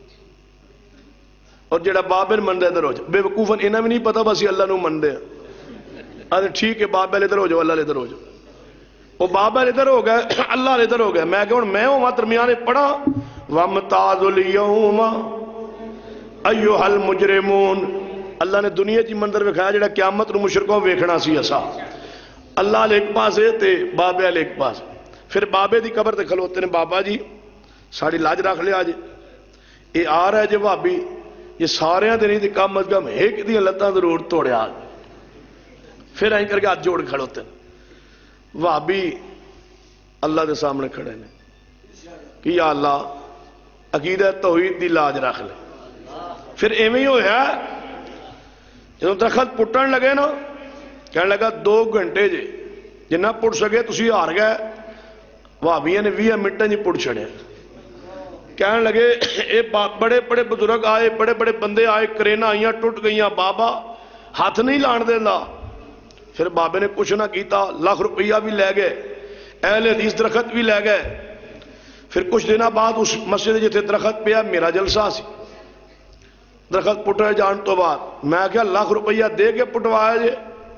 اور جیڑا بابر مندہ ادھر ہو جائے بے وقوفاً انہیں بھی نہیں پتا بس یہ اللہ نو مندہ ہے آدھے ٹھیک ہے بابر ادھر ہو جاؤ اللہ ادھر ہو جاؤ وہ بابر ادھر ہو گئے اللہ ادھر ہو گئے میں کہوں میں ہوں درمیانے پڑھا وَمْتَازُ الْيَوْمَ أَيُّهَا الْمُجْرِمُونَ اللہ نے دنیا جی منظر وکھایا جڑا قیامت نو مشرکوں ویکھنا سی اسا اللہ علیہ ایک پاس ہے تے بابے علیہ ایک پاس پھر بابے دی قبر تے کھلوتے نے بابا جی ساڑی لاج رکھ لیا آج یہ آ رہا ہے جی بھابی یہ سارے دے نہیں تے کم از کم ایک دی لتاں ضرور توڑے آج پھر آئیں کر کے ہاتھ جوڑ کھڑوتے ہیں بھابی اللہ دے سامنے کھڑے نے کہ یا اللہ عقیدہ توحید دی لاج رکھ لے پھر ایویں ہی ہویا جب درخت پٹن لگے نا کہنے لگا 2 گھنٹے جے جنہ پٹ سکے تسی ہار گئے بھابیاں نے 20 منٹاں جی پٹ چھڑے کہنے لگے اے بڑے بڑے بزرگ آئے بڑے بڑے بندے آئے کرینا آئیاں ٹوٹ گئیاں بابا ہاتھ نہیں لان دینا پھر بابے نے کچھ نہ کیتا لاکھ روپیہ بھی لے گئے اہل حدیث درخت بھی لے گئے پھر کچھ دنوں بعد اس مسجد جتھے درخت پہ میرا جلسہ سی درخت پٹے جان تو بعد میں کہا لاکھ روپیہ دے کے پٹوایا جے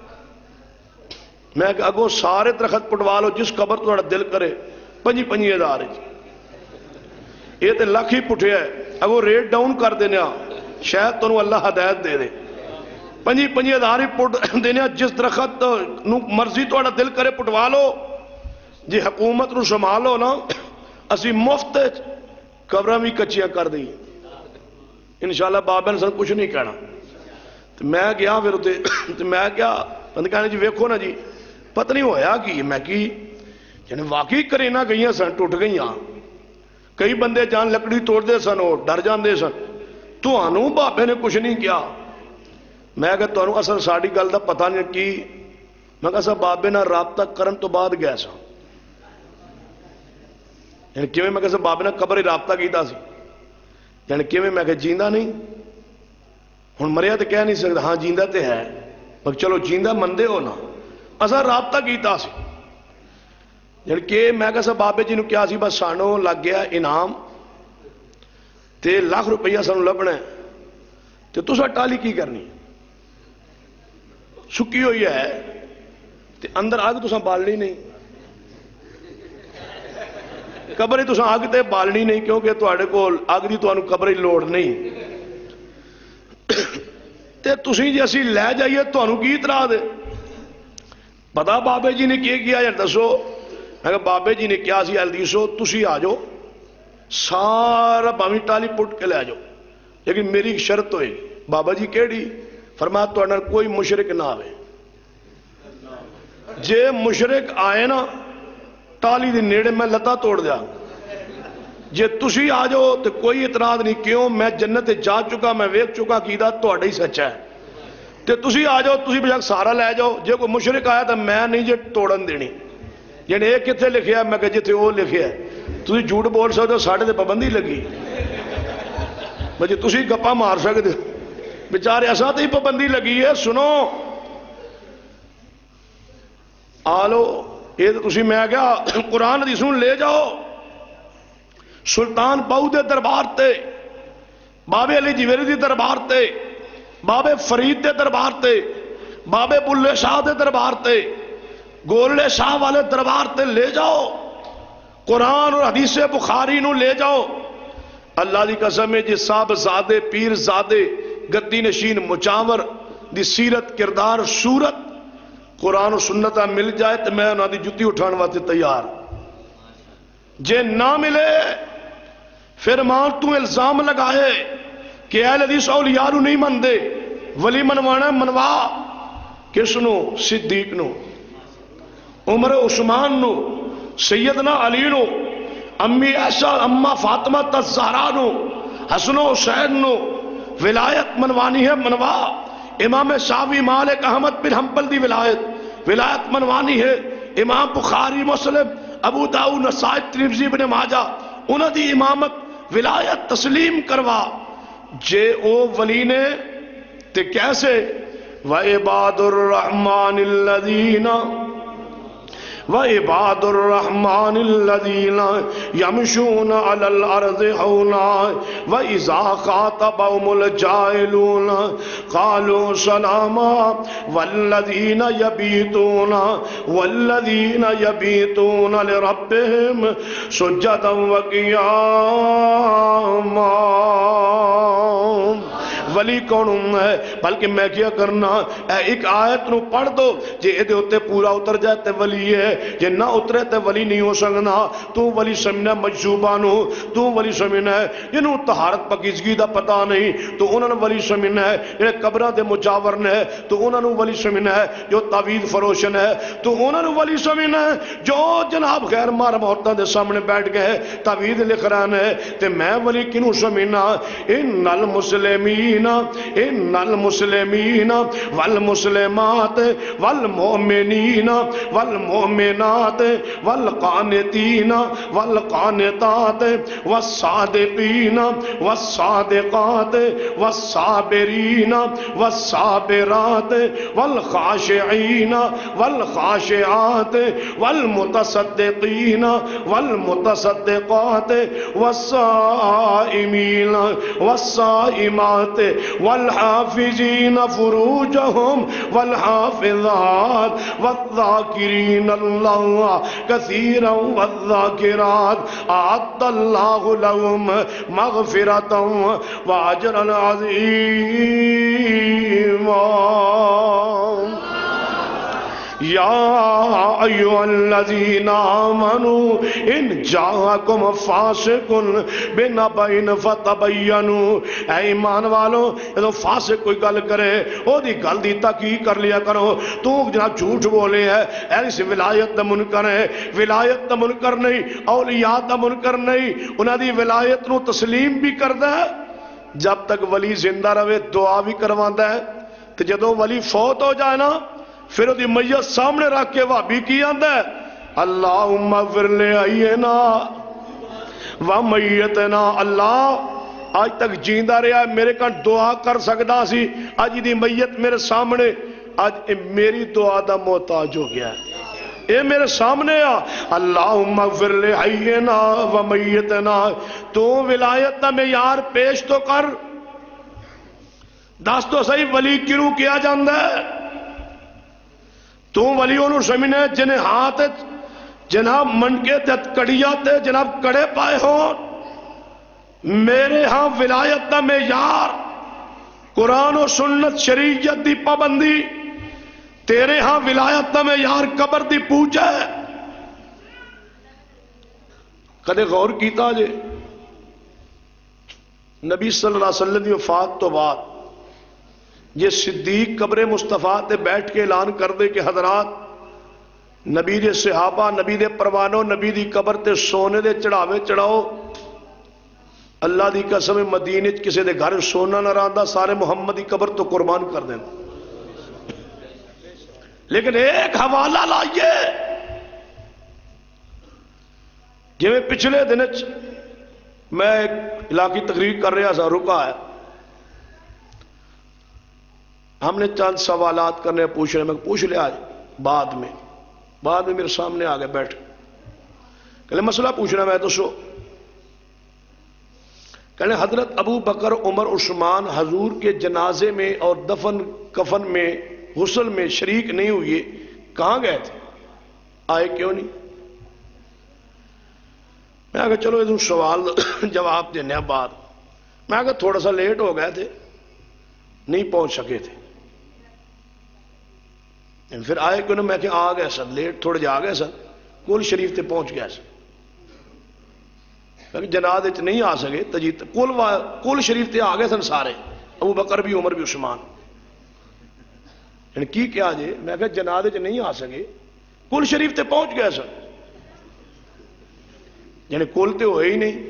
میں کہا اگو سارے درخت پٹوا لو جس قبر تو دل کرے 5,000 یہ تے لاکھ ہی پٹھے ہے اگو ریٹ ڈاؤن کر دینا شاید تو اللہ ہدایت دے دے 5,000 ہی پٹ دینا جس درخت نو مرضی تو دل کرے پٹوا لو جی حکومت نو سنبھالو نا اسی مفت قبراں بھی کچیاں کر دی انشاءاللہ بابے نے سن کچھ نہیں کہنا تو میں گیا پھر اتنے میں کیا بند کہنے جی ویکھو نا جی پتہ نہیں ہویا کی میں کی یعنی واقعی کرینا گئیاں سن ٹوٹ گئیاں کئی بندے جان لکڑی توڑ دے سن اور ڈر جان دے سن تو آنو بابے نے کچھ نہیں کیا میں کہا تو آنو اصل ساڑی گل دا پتہ نہیں کی میں کہا سا بابے نہ رابطہ کرن تو بعد گیا سا یعنی کیویں میں کہا سا بابے نہ قبر رابطہ کیتا سی یعنی کیویں میں کہا جیندہ نہیں ہن مریا تے کہہ نہیں سکتا ہاں جیندہ تے ہے مگر چلو جیندہ مندے ہو نا اصل رابطہ کیتا سی یعنی کہ میں کہا سا بابے جی نو کیا سی بس سانو لگ گیا انعام تے لاکھ روپیہ سانو لبنا ہے تے تسا ٹالی کی کرنی سکی ہوئی ہے تے اندر آگ تسا بالنی نہیں قبر تسا آگ تے بالنی نہیں کیونکہ تواڈے کول آگ دی تانوں قبر لوڑ نہیں تے تسی جی اسی لے جائیے تانوں کی اطراع دے پتا بابے جی نے کیا یار دسو میں کہا بابے جی نے کیا سی الدیسو تسی آ جاؤ سارا باویں ٹالی پٹ کے لے جاؤ لیکن میری ایک شرط ہوئے بابا جی کیڑی فرمایا تو انہر کوئی مشرک نہ آوے جے مشرک آئے نا ٹالی دی نیڑے میں لتا توڑ دیا جے تسی آ جاؤ تو کوئی اعتراض نہیں کیوں میں جنت جا چکا میں ویک چکا کیدا تو ہی سچا ہے تے تسی آ جاؤ تسی بجاک سارا لے جاؤ جے کوئی مشرک آیا تو میں نہیں جے توڑن دینی یعنی ایک کتنے لکھیا میں کہ جتنے وہ لکھیا تسی جھوٹ بول سکتے ہو ساڑھے تے پابندی لگی بجے تسی گپا مار سکتے بیچارے ایسا تے ہی پابندی لگی ہے سنو آلو یہ تو تسی میں کیا قرآن حدیثوں لے جاؤ سلطان باؤ دے دربار تے بابے علی جویری دی دربار تے بابے فرید دے دربار تے بابے بلے شاہ دے دربار تے گولے شاہ والے دربار تے لے جاؤ قرآن اور حدیث بخاری نو لے جاؤ اللہ دی قسم ہے جی صاحب زادے پیر زادے گدی نشین مچاور دی سیرت کردار صورت قرآن و سنت مل جائے تو میں انہوں دی جتی اٹھان واسطے تیار جے نہ ملے پھر ماں تو الزام لگائے کہ اہل حدیث اولیاء نو نہیں من دے ولی منوانا منوا کس نو صدیق نو عمر عثمان نو سیدنا علی نو امی عائشہ اما فاطمہ الزہرا نو حسن و حسین نو ولایت منوانی ہے منوا امام شافعی مالک احمد بن حنبل دی ولایت منوانی ہے امام بخاری مسلم ابو داؤد نسائی ترمذی بن ماجہ انہاں دی امامت ولایت تسلیم کروا جے او ولی نے تے کیسے وعباد الرحمن الذین وعباد الرحمن الذین یمشون علی الارض ہونا وَإِذَا خَاطَبَهُمُ الْجَاهِلُونَ قَالُوا سَلَامًا وَالَّذِينَ يَبِيتُونَ لِرَبِّهِمْ سُجَّدًا وَقِيَامًا ولی کون ہے بلکہ میں کیا کرنا اے ایک آیت نو پڑھ دو جے دے ہوتے پورا اتر جائے تے ولی ہے جے نہ اترے تے ولی نہیں ہو سکنا تو ولی سمجھنا مجذوبانو تو ولی سمجھنا ہے جنہوں طہارت پاکیزگی دا پتہ نہیں تو انہوں نے ولی سمجھنا ہے جنہیں قبرہ دے مجاورن ہے تو انہوں نے ولی سمجھنا ہے جو تعویذ فروشن ہے تو انہوں نے ولی سمجھنا ہے جو جناب غیر محرم عورتوں دے سامنے بیٹھ گئے تعویذ لکھ رہا ہے تے میں ولی کنوں سمجھنا ان المسلمین والمسلمات والمؤمنین والمؤمنات والقانتین والقانتات والصادقین والصادقات والصابرین والصابرات والخاشعین والخاشعات والمتصدقین والمتصدقات والصائمین والصائمات والحافظین فروجہم والحافظات والذاکرین اللہ کثیرا والذاکرات اعد اللہ لهم مغفرتا واجرا عظیما یا ایوہ الذین آمنوا ان جاءکم فاسق بنبأ فتبینوا اے ایمان والو یہ فاسق کوئی گل کرے او دی گل دی تحقیق کر لیا کرو تو جناب جھوٹ بولے ہے ایسی ولایت دا منکر ہے ولایت دا منکر نہیں اولیاء دا منکر نہیں انہاں دی ولایت نو تسلیم بھی کردا ہے جب تک ولی زندہ رہے دعا بھی کرواندہ ہے تو جدو ولی فوت ہو جائے نا پھر دی میت سامنے رکھ کے وابی کی آندہ ہے اللہم اغفر لے آئینا و میتنا اللہ آج تک جیندہ رہا ہے میرے کان دعا کر سکتا سی آج دی میت میرے سامنے آج میری دعا دا محتاج ہو گیا ہے اے میرے سامنے آ اللہم اغفر لے آئینا و میتنا تو ولایت دا معیار پیش تو کر دس تو صحیح ولی کیوں کیا جاندہ ہے تو ولیوں نو سمجھنے جنہیں ہاتھ جناب منکے تے کڑیا تے جناب کڑے پائے ہو میرے ہاں ولایت دا معیار قرآن و سنت شریعت دی پابندی تیرے ہاں ولایت دا معیار قبر دی پوجا ہے کدے غور کیتا جے نبی صلی اللہ علیہ وسلم دی وفات تو بعد یہ صدیق قبر مصطفیٰ تے بیٹھ کے اعلان کر دے کہ حضرات نبی دے صحابہ نبی دے پروانوں نبی دی قبر تے سونے دے چڑھاوے چڑھاؤ اللہ دی قسم مدینے کسے دے گھر سونا نہ رہندا سارے محمد دی قبر تو قربان کر دیں لیکن ایک حوالہ لائیے جو میں پچھلے دن میں ایک علاقی تقریر کر رہا سا رکا ہے ہم نے چند سوالات کرنے پوچھ رہے میں پوچھ لیا آج بعد میں میرے سامنے آگے بیٹھ کہنے مسئلہ پوچھنا میں تو سو کہنے حضرت ابو بکر عمر عثمان حضور کے جنازے میں اور دفن کفن میں غسل میں شریک نہیں ہوئے کہاں گئے تھے آئے کیوں نہیں میں آگے چلو یہ سوال جواب دینے بعد میں آگے تھوڑا سا لیٹ ہو گئے تھے نہیں پہنچ سکے تھے پھر آئے کہ میں کہ آ گئے سن لیٹ تھوڑے جا گئے سن کل شریف تے پہنچ گیا سن جناد نہیں آ سکے تجید کل شریف تے آ گئے سن سارے ابو بکر بھی عمر بھی عثمان یعنی کی کیا جے میں کہ جناد نہیں آ سکے کل شریف تے پہنچ گئے سن یعنی کل تے ہوئے ہی نہیں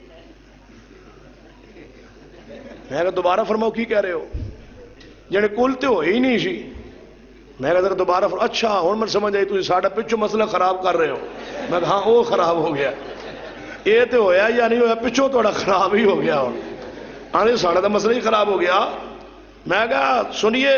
میں کہ دوبارہ فرماؤ کی کہہ رہے ہو یعنی کل تے ہوئے ہی نہیں سی میں کہ دوبارہ فرماؤ اچھا ہوں میں سمجھ آئی تھی ساڑھا پچھو مسئلہ خراب کر رہے ہو میں کہ ہاں وہ خراب ہو گیا یہ تو ہویا یا نہیں ہویا پچھو تھوڑا خراب ہی ہو گیا آنے ساڑھا تو مسئلہ ہی خراب ہو گیا میں کہا سنیے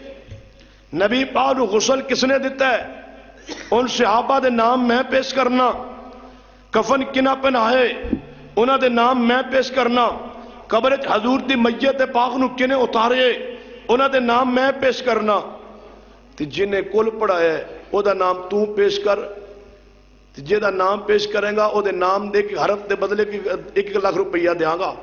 نبی پاک نو غسل کس نے دیتا ہے ان صحابہ دے نام میں پیش کرنا کفن کنا پہنائے انہاں دے نام میں پیش کرنا قبر حضور دی میت پاک نو کنے اتارے انہاں دے نام میں پیش کرنا تے جنہیں کل پڑھایا ہے او دا نام تو پیش کر جے دا نام پیش کریں گا او دے نام دے کے حرف دے بدلے کی 1 لاکھ روپیہ دیاں گا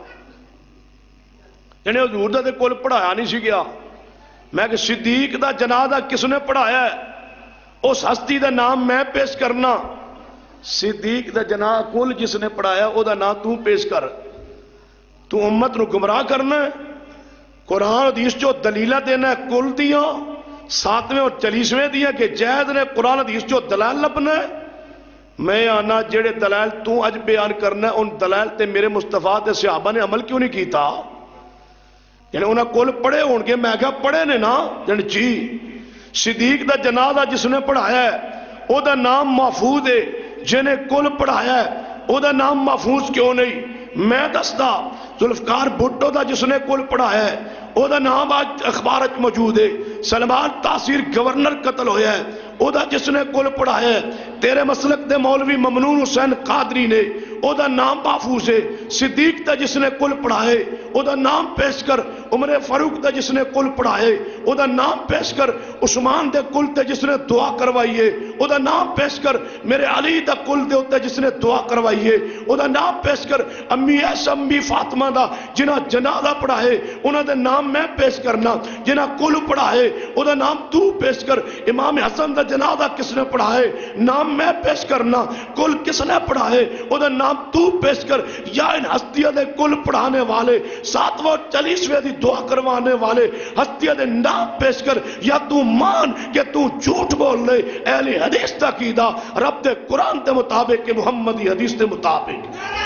یعنی حضور دا دے کل پڑھایا نہیں سی گیا میں کہ صدیق دا جنازہ کس نے پڑھایا ہے اس ہستی دا نام میں پیش کرنا صدیق دا جنازہ کل جس نے پڑھایا او دا نام تو پیش کر تو امت نو گمراہ کرنا ہے قرآن حدیث جو دلیلہ دینا ہے کل دیا 7ویں اور 40ویں دیا کہ جید نے قرآن حدیث جو دلائل لبنا ہے میں آنا جڑے دلائل تو اج بیان کرنا ہے ان دلائل تے میرے مصطفیٰ تے صحابہ نے عمل کیوں نہیں کیتا یعنی انہاں کل پڑھے ہون گے میں کہا پڑھے نے نا یعنی جی صدیق دا جنازہ جس نے پڑھایا ہے او دا نام محفوظ ہے جنہیں کل پڑھایا ہے او دا نام محفوظ کیوں نہیں میں دستا ذوالفقار بھٹو دا جس نے کل پڑھایا ہے او دا نام آج اخبارت موجود ہے سلمان تاثیر گورنر قتل ہویا ہے او دا جس نے کل پڑھایا ہے تیرے مسلک دے مولوی ممنون حسین قادری نے او دا نام محفوظ ہے صدیق دا جس نے کل پڑھائے او دا نام پیش کر عمر فاروق دا جس نے کل پڑھائے او دا نام پیش کر عثمان دے کل تے جس نے دعا کروائیے او دا نام پیش کر میرے علی دا کل دے ہوتے جس نے دعا کروائیے او دا نام پیش کر امی ایسا امی فاطمہ دا جنہ جنازہ پڑھائے انہاں دے نام میں پیش کرنا جنہ کل پڑھائے او دا نام تو پیش کر امام حسن دا جنازہ کس نے پڑھائے نام میں پیش کرنا کل کس نے پڑھائے او دا نام تو پیش کر یا ان ہستیاں دے کل پڑھانے والے 7واں 40ویں دی دعا کروانے والے ہستیاں دے نام پیش کر یا تو مان کہ تو جھوٹ بول رہے اہل حدیث دا قیدہ رب دے قرآن دے مطابق کہ محمدی حدیث دے مطابق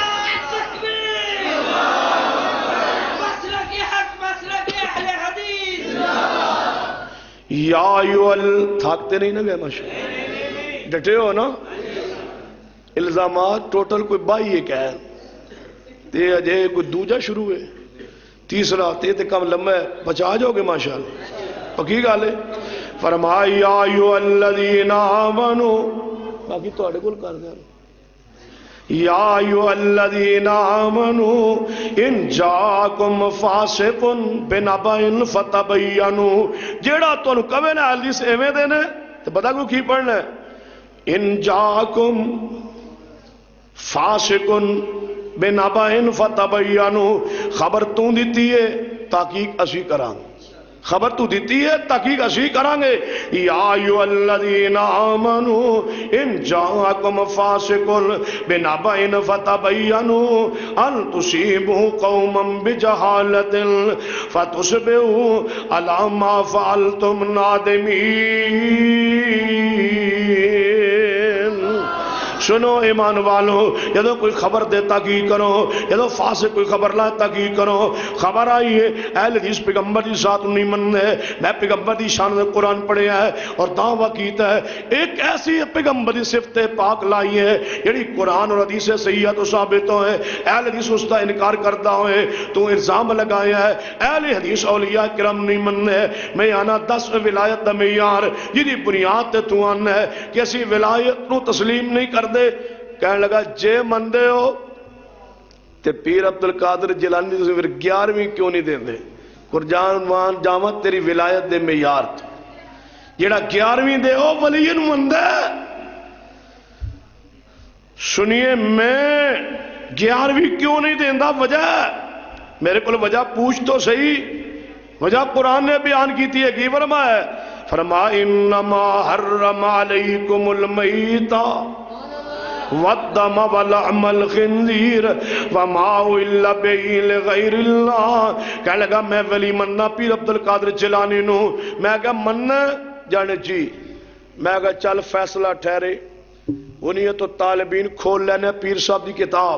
یا تھاکتے نہیں نہ گئے ماشاءاللہ ڈٹے ہو نا الزامات ٹوٹل کوئی 22 ہے تے اجے کوئی دوجا شروع ہے تیسرا تے کم لمبا ہے بچا جاؤ گے ماشاءاللہ پکی گل ہے فرمایا یا ایھا الذین آمنوا باقی تواڈے کول کر دیا یا ایھا الذین آمنوا ان جاءکم فاسق بنبأ فتبینوا جیڑا تانوں کہے نا حدیث ایویں دے نے تے پتہ کو کی پڑھنا ہے ان جاءکم فاسق بنبأ فتبینوا خبر تو دیتی ہے تحقیق اسی کراں خبر تو دیتی ہے تحقیق اسی کریں گے یا ایھا الذین آمنوا ان جاءکم فاسق بنبأ فتبینوا ان تصیبوا قوما بجہالۃ فتصبحوا علی ما فعلتم نادمین سنو ایمان والو جدو کوئی خبر دیتا کی کرو جدو فاسق کوئی خبر لاتا کی کرو خبر آئی ہے اہل حدیث پیغمبر دی ساتھ نہیں مننے میں پیغمبر دی شان قرآن پڑھے ہے اور دعویٰ کیتا ہے ایک ایسی پیغمبر دی صفت پاک لائی ہے یعنی قرآن اور حدیث صحیح تو ثابت ہوئے اہل حدیث اس کا انکار کردہ ہوئے تو الزام لگایا ہے اہل حدیث اولیاء کرام نہیں مننے میں آنا 10 ولایت دا معیار جدی بنیاد تے تو آنا ہے کہ اسی ولایت نو تسلیم نہیں کر دے کہنے لگا جے مندے ہو تے پیر عبدالقادر جیلانی تو پھر 11ویں کیوں نہیں دیں دے قرآن وان جامت تیری ولایت دے معیار تو جیڑا 11ویں دے ہو ولی مندے سنیے میں 11ویں کیوں نہیں دیندہ وجہ میرے کو وجہ پوچھ تو صحیح وجہ قرآن نے بیان کی تھی کہ فرمایا ہے فرمایا انما حرم علیکم المیتہ والدم ولحم الخنزیر وما الا به لغیر اللہ. کہنے لگا میں ولی مننا پیر عبد القادر جیلانی نو. میں کہا مننا جانے جی. میں کہا چل فیصلہ ٹھہرے. انہیں تو طالبین کھول لینے پیر صاحب دی کتاب.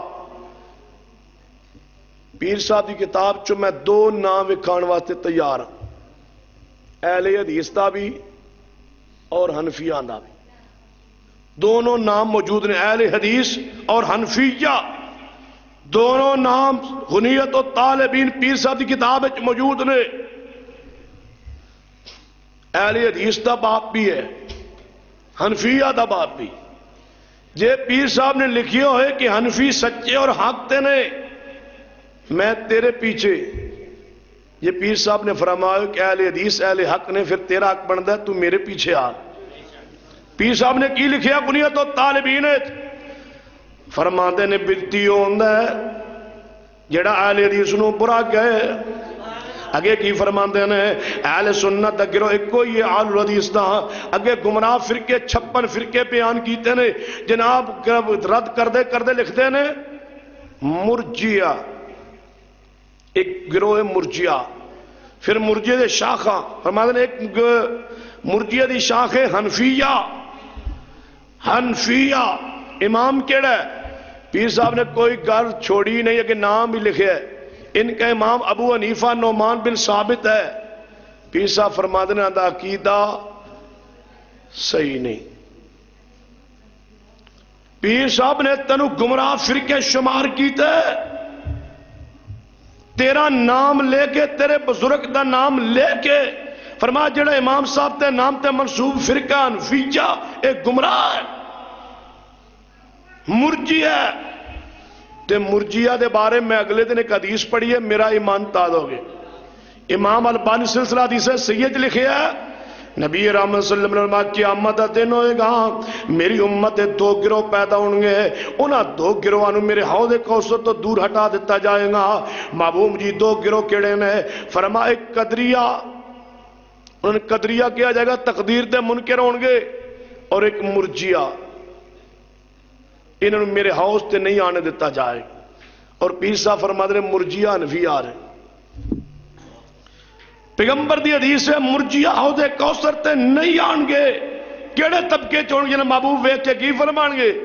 پیر صاحب دی کتاب چو میں دو نام وکھان واسطے تیار ہوں, اہل حدیث دا بھی اور حنفیہ دا بھی. دونوں نام موجود ہیں, اہل حدیث اور حنفیہ دونوں نام غنیت و طالبین پیر صاحب کی کتاب موجود نے. اہل حدیث دا باپ بھی ہے, حنفیہ دا باپ بھی. جے پیر صاحب نے لکھے ہوئے کہ حنفی سچے اور حق تے نے, میں تیرے پیچھے. یہ پیر صاحب نے فرمایا کہ اہل حدیث اہل حق نے, پھر تیرا حق بنتا ہے تو میرے پیچھے آ. پیر صاحب نے کی لکھیا بنیت و طالبین فرماتے نے بلتی ہوندا ہے جڑا اہل حدیث نو برا کہے. اگے کی فرماتے ہیں اہل سنت دا گروہ ایکو ہی اہل حدیث دا. اگے گمراہ فرقے 56 فرقے بیان کیتے نے جناب, رد کردے لکھتے نے مرجیہ, ایک گروہ مرجیہ. پھر مرجیہ دے شاخہ فرماتے ہیں ایک مرجیہ دی شاخ ہے حنفیہ. حنفیہ امام کیڑا ہے؟ پیر صاحب نے کوئی گھر چھوڑی نہیں ہے کہ نام بھی لکھے ہے. ان کا امام ابو حنیفہ نعمان بن ثابت ہے. پیر صاحب فرماتے ہیں دا عقیدہ صحیح نہیں. پیر صاحب نے تینو گمراہ فرقے شمار کیتے, تیرا نام لے کے تیرے بزرگ دا نام لے کے فرمایا جڑا امام صاحب تے نام تے منصوب فرقہ حنفیہ ایک گمراہ ہے, مرجی ہے. تے مرجیہ دے بارے میں اگلے دن ایک حدیث پڑھی ہے, میرا ایمان تازہ ہو گیا. امام البانی سلسلہ حدیث سید لکھے ہے نبی رحمت صلی اللہ علیہ وسلم قیامت دا دن ہوئے گا, میری امت 2 گروہ پیدا ہوں گے, انہاں 2 گروہوں میرے حوض کوثر تو دور ہٹا دیتا جائے گا. محبوب جی 2 گروہ کیڑے نے؟ فرمایا ایک قدریہ, انہوں نے قدریہ کیا جائے گا تقدیر دے منکر ہوں گے, اور ایک مرجیہ, انہوں نے میرے حوض تے نہیں آنے دیتا جائے. اور پیر صاحب فرماتے ہیں مرجیہ حنفیہ آ رہے. پیغمبر دی حدیث ہے مرجیہ حوض کوثر تے نہیں آن گے. کیڑے طبقے چون گے؟ محبوب ویکھ کے کی فرمان گے؟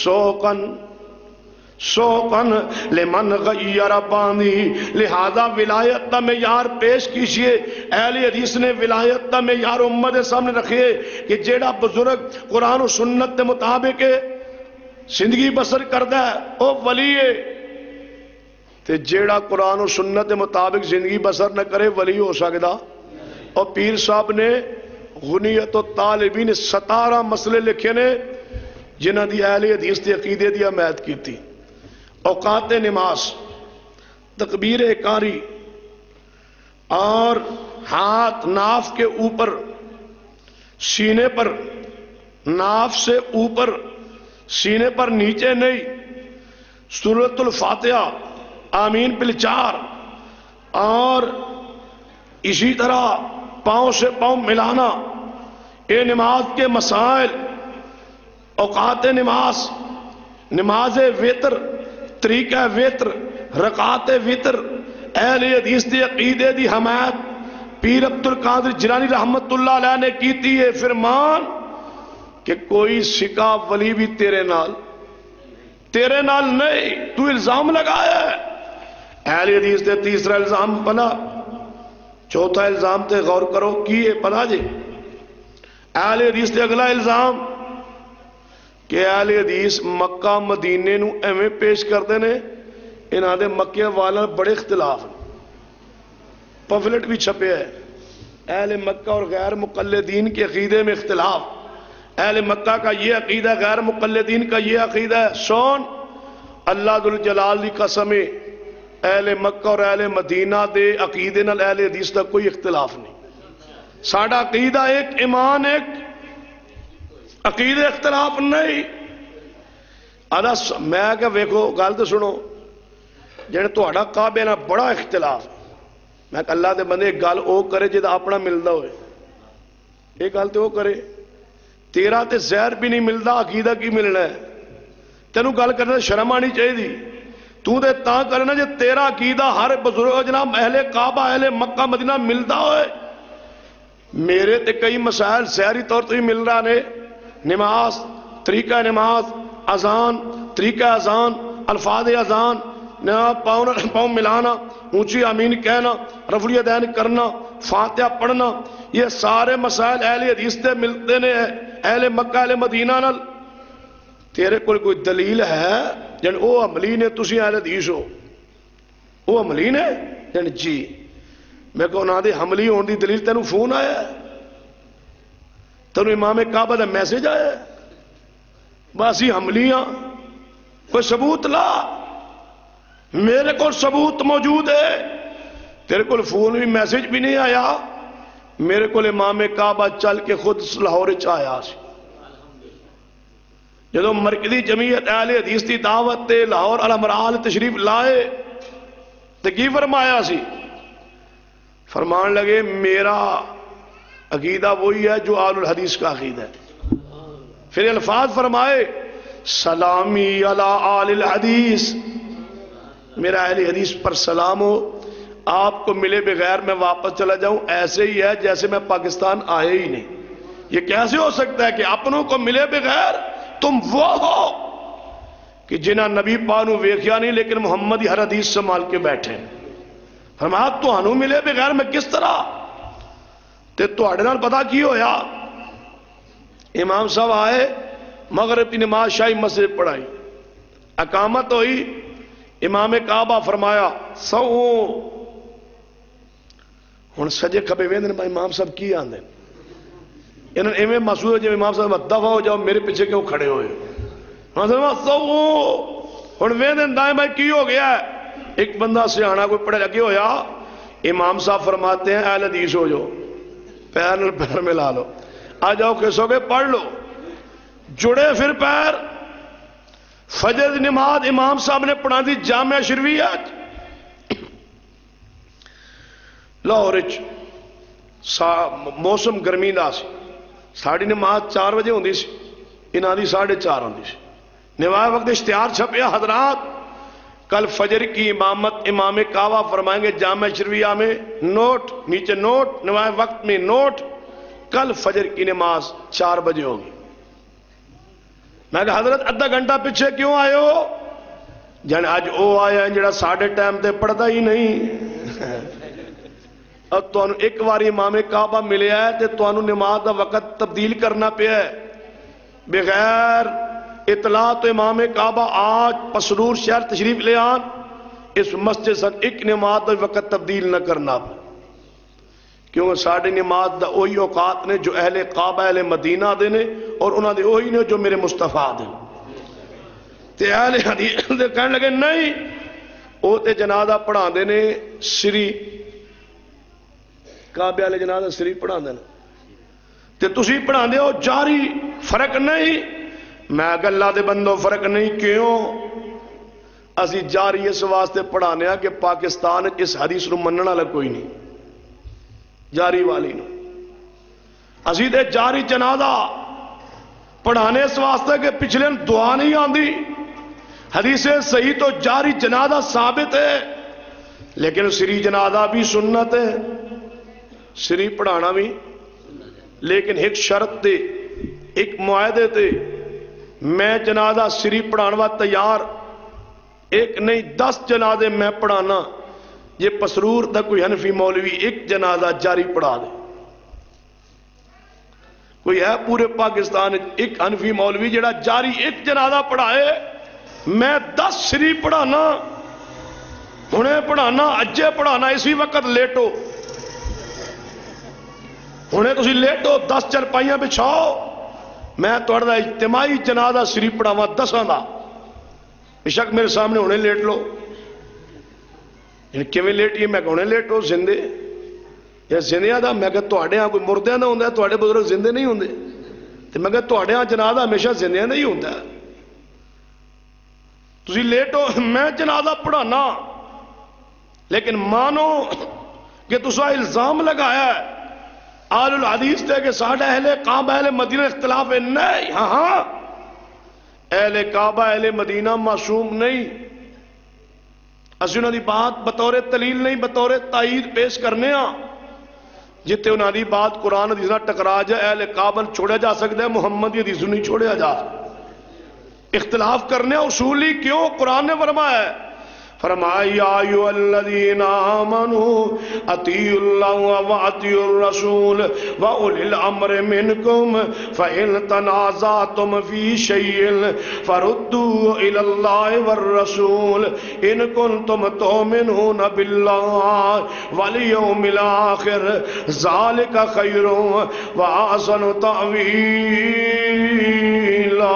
سوقن لمن غیر بانی. لہذا ولایت دا معیار پیش کیجئے. اہل حدیث نے ولایت دا معیار امت کے سامنے رکھے کہ جیڑا بزرگ قرآن و سنت کے مطابق زندگی بسر کردا ہے او ولی ہے, تے جیڑا قرآن و سنت کے مطابق زندگی بسر نہ کرے ولی ہو سکدا. اور پیر صاحب نے غنیت و طالبین 17 مسئلے لکھے نے جنہاں دی اہل حدیث کے عقیدے دی حمایت کیتی. اوقات نماز, تکبیر کاری, اور ہاتھ ناف کے اوپر سینے پر, ناف سے اوپر سینے پر نیچے نہیں, سورۃ الفاتحہ آمین بالچار, اور اسی طرح پاؤں سے پاؤں ملانا. یہ نماز کے مسائل. اوقات نماز, نماز وتر, طریقہ وتر, رکعات وتر, اہل حدیث دی عقیدے دی حمایت پیر عبد القادر جیلانی رحمت اللہ علیہ نے کیتی ہے. فرمان کہ کوئی سکا ولی بھی تیرے نال نہیں, تو الزام لگایا ہے. اہل حدیث دے تیسرا الزام بنا, چوتھا الزام تے غور کرو کی ہے پتا جی. اہل حدیث دے اگلا الزام کہ اہل حدیث مکہ مدینے نو ایویں پیش کرتے ہیں انہاں دے مکے والا بڑے اختلاف, پمفلٹ بھی چھپے ہے. اہل مکہ اور غیر مقلدین کے عقیدے میں اختلاف. اہل مکہ کا یہ عقیدہ, غیر مقلدین کا یہ عقیدہ ہے. سون اللہ ذوالجلال دی قسم, اہل مکہ اور اہل مدینہ دے عقیدے نال اہل حدیث دا کوئی اختلاف نہیں. ساڈا عقیدہ ایک, ایمان ایک, عقیدے اختلاف نہیں. میں کہ ویکھو گل تو سنو, جڑے تہاڈا کعبے نال بڑا اختلاف, میں کہ اللہ دے بندے گل او کرے جے اپنا ملدا ہوئے. ایک گل تو وہ کرے تیرا تے زہر بھی نہیں ملتا عقیدہ کی ملنا ہے تینوں گل کرنے شرم آنی چاہیے تو تے تاں کرنا جے تیرا عقیدہ ہر بزرگ جناب اہل کعبہ اہل مکہ مدینہ ملتا ہوئے میرے تے کئی مسائل ظاہری طور تو ہی مل رہا نے نماز طریقہ نماز اذان طریقہ اذان الفاظ اذان پاؤں ملانا اونچی آمین کہنا رفع الیدین کرنا فاتحہ پڑھنا یہ سارے مسائل اہل حدیث تے ملتے نے اہل مکہ اہل مدینہ نال تیرے کوئی دلیل ہے جن او عملی نے تسی اہل حدیث ہو او عملی نے جن جی میں کہو نہ دے حملی ہون دی دلیل تینوں فون آیا ہے تینوں امام کعبہ دا میسج آیا ہے باسی حملیاں کوئی ثبوت لا میرے کو ثبوت موجود ہے تیرے کو فون بھی میسج بھی نہیں آیا میرے کو امام کعبہ چل کے خود لاہور آیا سی جدو مرکزی جمعیت اہل حدیث کی دعوت تے لاہور الامرال تشریف لائے تو کی فرمایا سی فرمان لگے میرا عقیدہ وہی ہے جو آل الحدیث کا عقیدہ ہے پھر الفاظ فرمائے سلامی علی آل الحدیث میرا اہل حدیث پر سلام ہو آپ کو ملے بغیر میں واپس چلا جاؤں ایسے ہی ہے جیسے میں پاکستان آئے ہی نہیں یہ کیسے ہو سکتا ہے کہ اپنوں کو ملے بغیر تم وہ ہو کہ جنہ نبی پانو ویکھیا نہیں لیکن محمدی ہر حدیث سنبھال کے بیٹھے فرمایا تو انو ملے بغیر میں کس طرح تے تواڈے نال پتہ کی ہویا امام صاحب آئے مغرب کی نماز شاہی مسجد پڑھائی اقامت ہوئی امام کعبہ فرمایا سو ہن سجے کھبے ویندے نے امام صاحب کی آندے انہوں نے ایویں محسوس ہو جب امام صاحب دفع ہو جاؤ میرے پیچھے کیوں کھڑے ہوئے ہن ویندے دائیں بھائی کی ہو گیا ہے ایک بندہ سیاںا کوئی پڑھے لگے ہویا امام صاحب فرماتے ہیں اہل حدیث ہو جاؤ پیر ملا لو آ جاؤ کیسو گے پڑھ لو جڑے پھر پیر فجر نماز امام صاحب نے پڑھا دی جامعہ شروعیہ لاہور موسم گرمی دا سی ساڑھی نماز 4 بجے ہوندی سی انہاں دی 4:30 ہوندی سی نماز وقت اشتہار چھپیا حضرات کل فجر کی امامت امام کعبہ فرمائیں گے جامعہ شروعیہ میں نوٹ نیچے نوٹ نماز وقت میں نوٹ کل فجر کی نماز 4 بجے ہوگی میں کہا حضرت آدھا گھنٹہ پیچھے کیوں آئے ہو جانے آج او آیا ہے جڑا 8:30 تے پڑھتا ہی نہیں اب تو ایک باری امام کعبہ ملے ہے تے تو نماز دا وقت تبدیل کرنا پیا ہے بغیر اطلاع تو امام کعبہ آج پسرور شہر تشریف لے آن اس مسجد سے ایک نماز دا وقت تبدیل نہ کرنا کیوں ساڑھے نماز دا اوہی اوقات نے جو اہل کعبہ اہل مدینہ دے نے اور انہاں دے اوہی نے جو میرے مصطفیٰ دے تے اہل حدیث دے کہنے لگے نہیں او تے جنازہ پڑھا دے نے سری کعبہ والے جنازہ سری پڑھا دے تے تسی پڑھا دے ہو جاری فرق نہیں میں کہ اللہ دے بندوں فرق نہیں کیوں اسی جاری اس واسطے پڑھانے کہ پاکستان اس حدیث نو مننا والا کوئی نہیں جاری والی نو اسی دے جاری جنازہ پڑھانے اس واسطے کہ پچھلے دعا نہیں آندی حدیث صحیح تو جاری جنازہ ثابت ہے لیکن سری جنازہ بھی سنت ہے سری پڑھانا بھی لیکن ایک شرط تے ایک معاہدے تے میں جنازہ سری پڑھانوا تیار ایک نہیں 10 جنازے میں پڑھانا یہ پسرور دا کوئی حنفی مولوی ایک جنازہ جاری پڑھا دے کوئی ہے پورے پاکستان ایک حنفی مولوی جڑا جاری ایک جنازہ پڑھائے میں 10 سری پڑھانا ہنے پڑھانا اجے پڑھانا اسی وقت لیٹو ہنے تسی لیٹو 10 چرپائیاں بچھاؤ میں توڑا اجتماعی جنازہ سری پڑھاوا 10 دا بشک میرے سامنے ہونے لیٹ لو کیویں لیٹی میں ہونے لیٹو زندے یا زندیاں دا میں کہ تواڈے ہاں کوئی مردیاں دا ہوندا ہے تواڈے بزرگ زندے نہیں ہوندے تے میں کہ تواڈے ہاں جنازہ ہمیشہ زندیاں دا ہی ہوندا ہے تسی لیٹو میں جنازہ پڑھانا لیکن مانو کہ تسا الزام لگایا ہے آل الحدیث تے کہ ساڑھا اہل کعبہ اہل مدینہ اختلاف ہے نہیں، ہاں اہل کعبہ اہل مدینہ معصوم نہیں، اسی انہوں دی بات بطور دلیل نہیں بطور تائید پیش کرنے ہاں، جتے انہوں دی بات قرآن حدیث نہ ٹکرا جائے اہل کعبہ چھوڑا جا سکتا ہے، محمد حدیث نہیں چھوڑا جا سکتا۔ اختلاف کرنے اصولی کیوں؟ قرآن نے فرمایا ہے، فرمایا یا ایھا الذین آمنوا اطیعوا اللہ واطیعوا الرسول واولی الامر منکم فإن تنازعتم فی شیء فردوه الی اللہ والرسول ان کنتم تؤمنون باللہ والیوم الآخر ذالک خیر واحسن تأویلا۔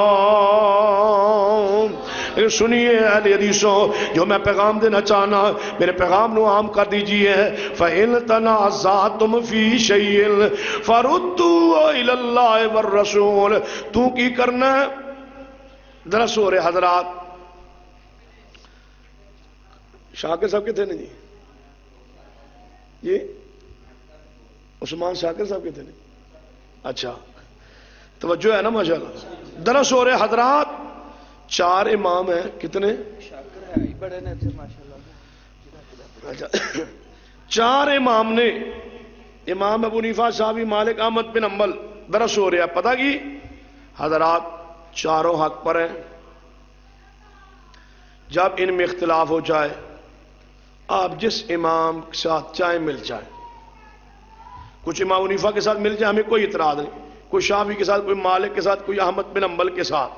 سنیے اہل حدیثوں، جو میں پیغام دینا چاہنا میرے پیغام نو عام کر دیجئے، فَإِن تَنَازَعْتُمْ فِي شَيْءٍ فَرُدُّوهُ إِلَى اللَّهِ وَالرَّسُولِ۔ تو کی کرنا ہے؟ ذرا سورے حضرات، شاکر صاحب کتنے نہیں جی؟ عثمان شاکر صاحب کتنے نہیں؟ اچھا توجہ ہے نا ماشاءاللہ۔ ذرا سورے حضرات، 4 امام ہیں، کتنے؟ 4 امام نے، امام ابو حنیفہ، شافعی، مالک، احمد بن حنبل، درس ہو رہا پتہ کی حضرات چاروں حق پر ہیں۔ جب ان میں اختلاف ہو جائے، آپ جس امام کے ساتھ چاہیں مل جائیں، کچھ امام حنیفہ کے ساتھ مل جائیں ہمیں کوئی اعتراض نہیں، کوئی شافعی کے ساتھ، کوئی مالک کے ساتھ، کوئی احمد بن حنبل کے ساتھ۔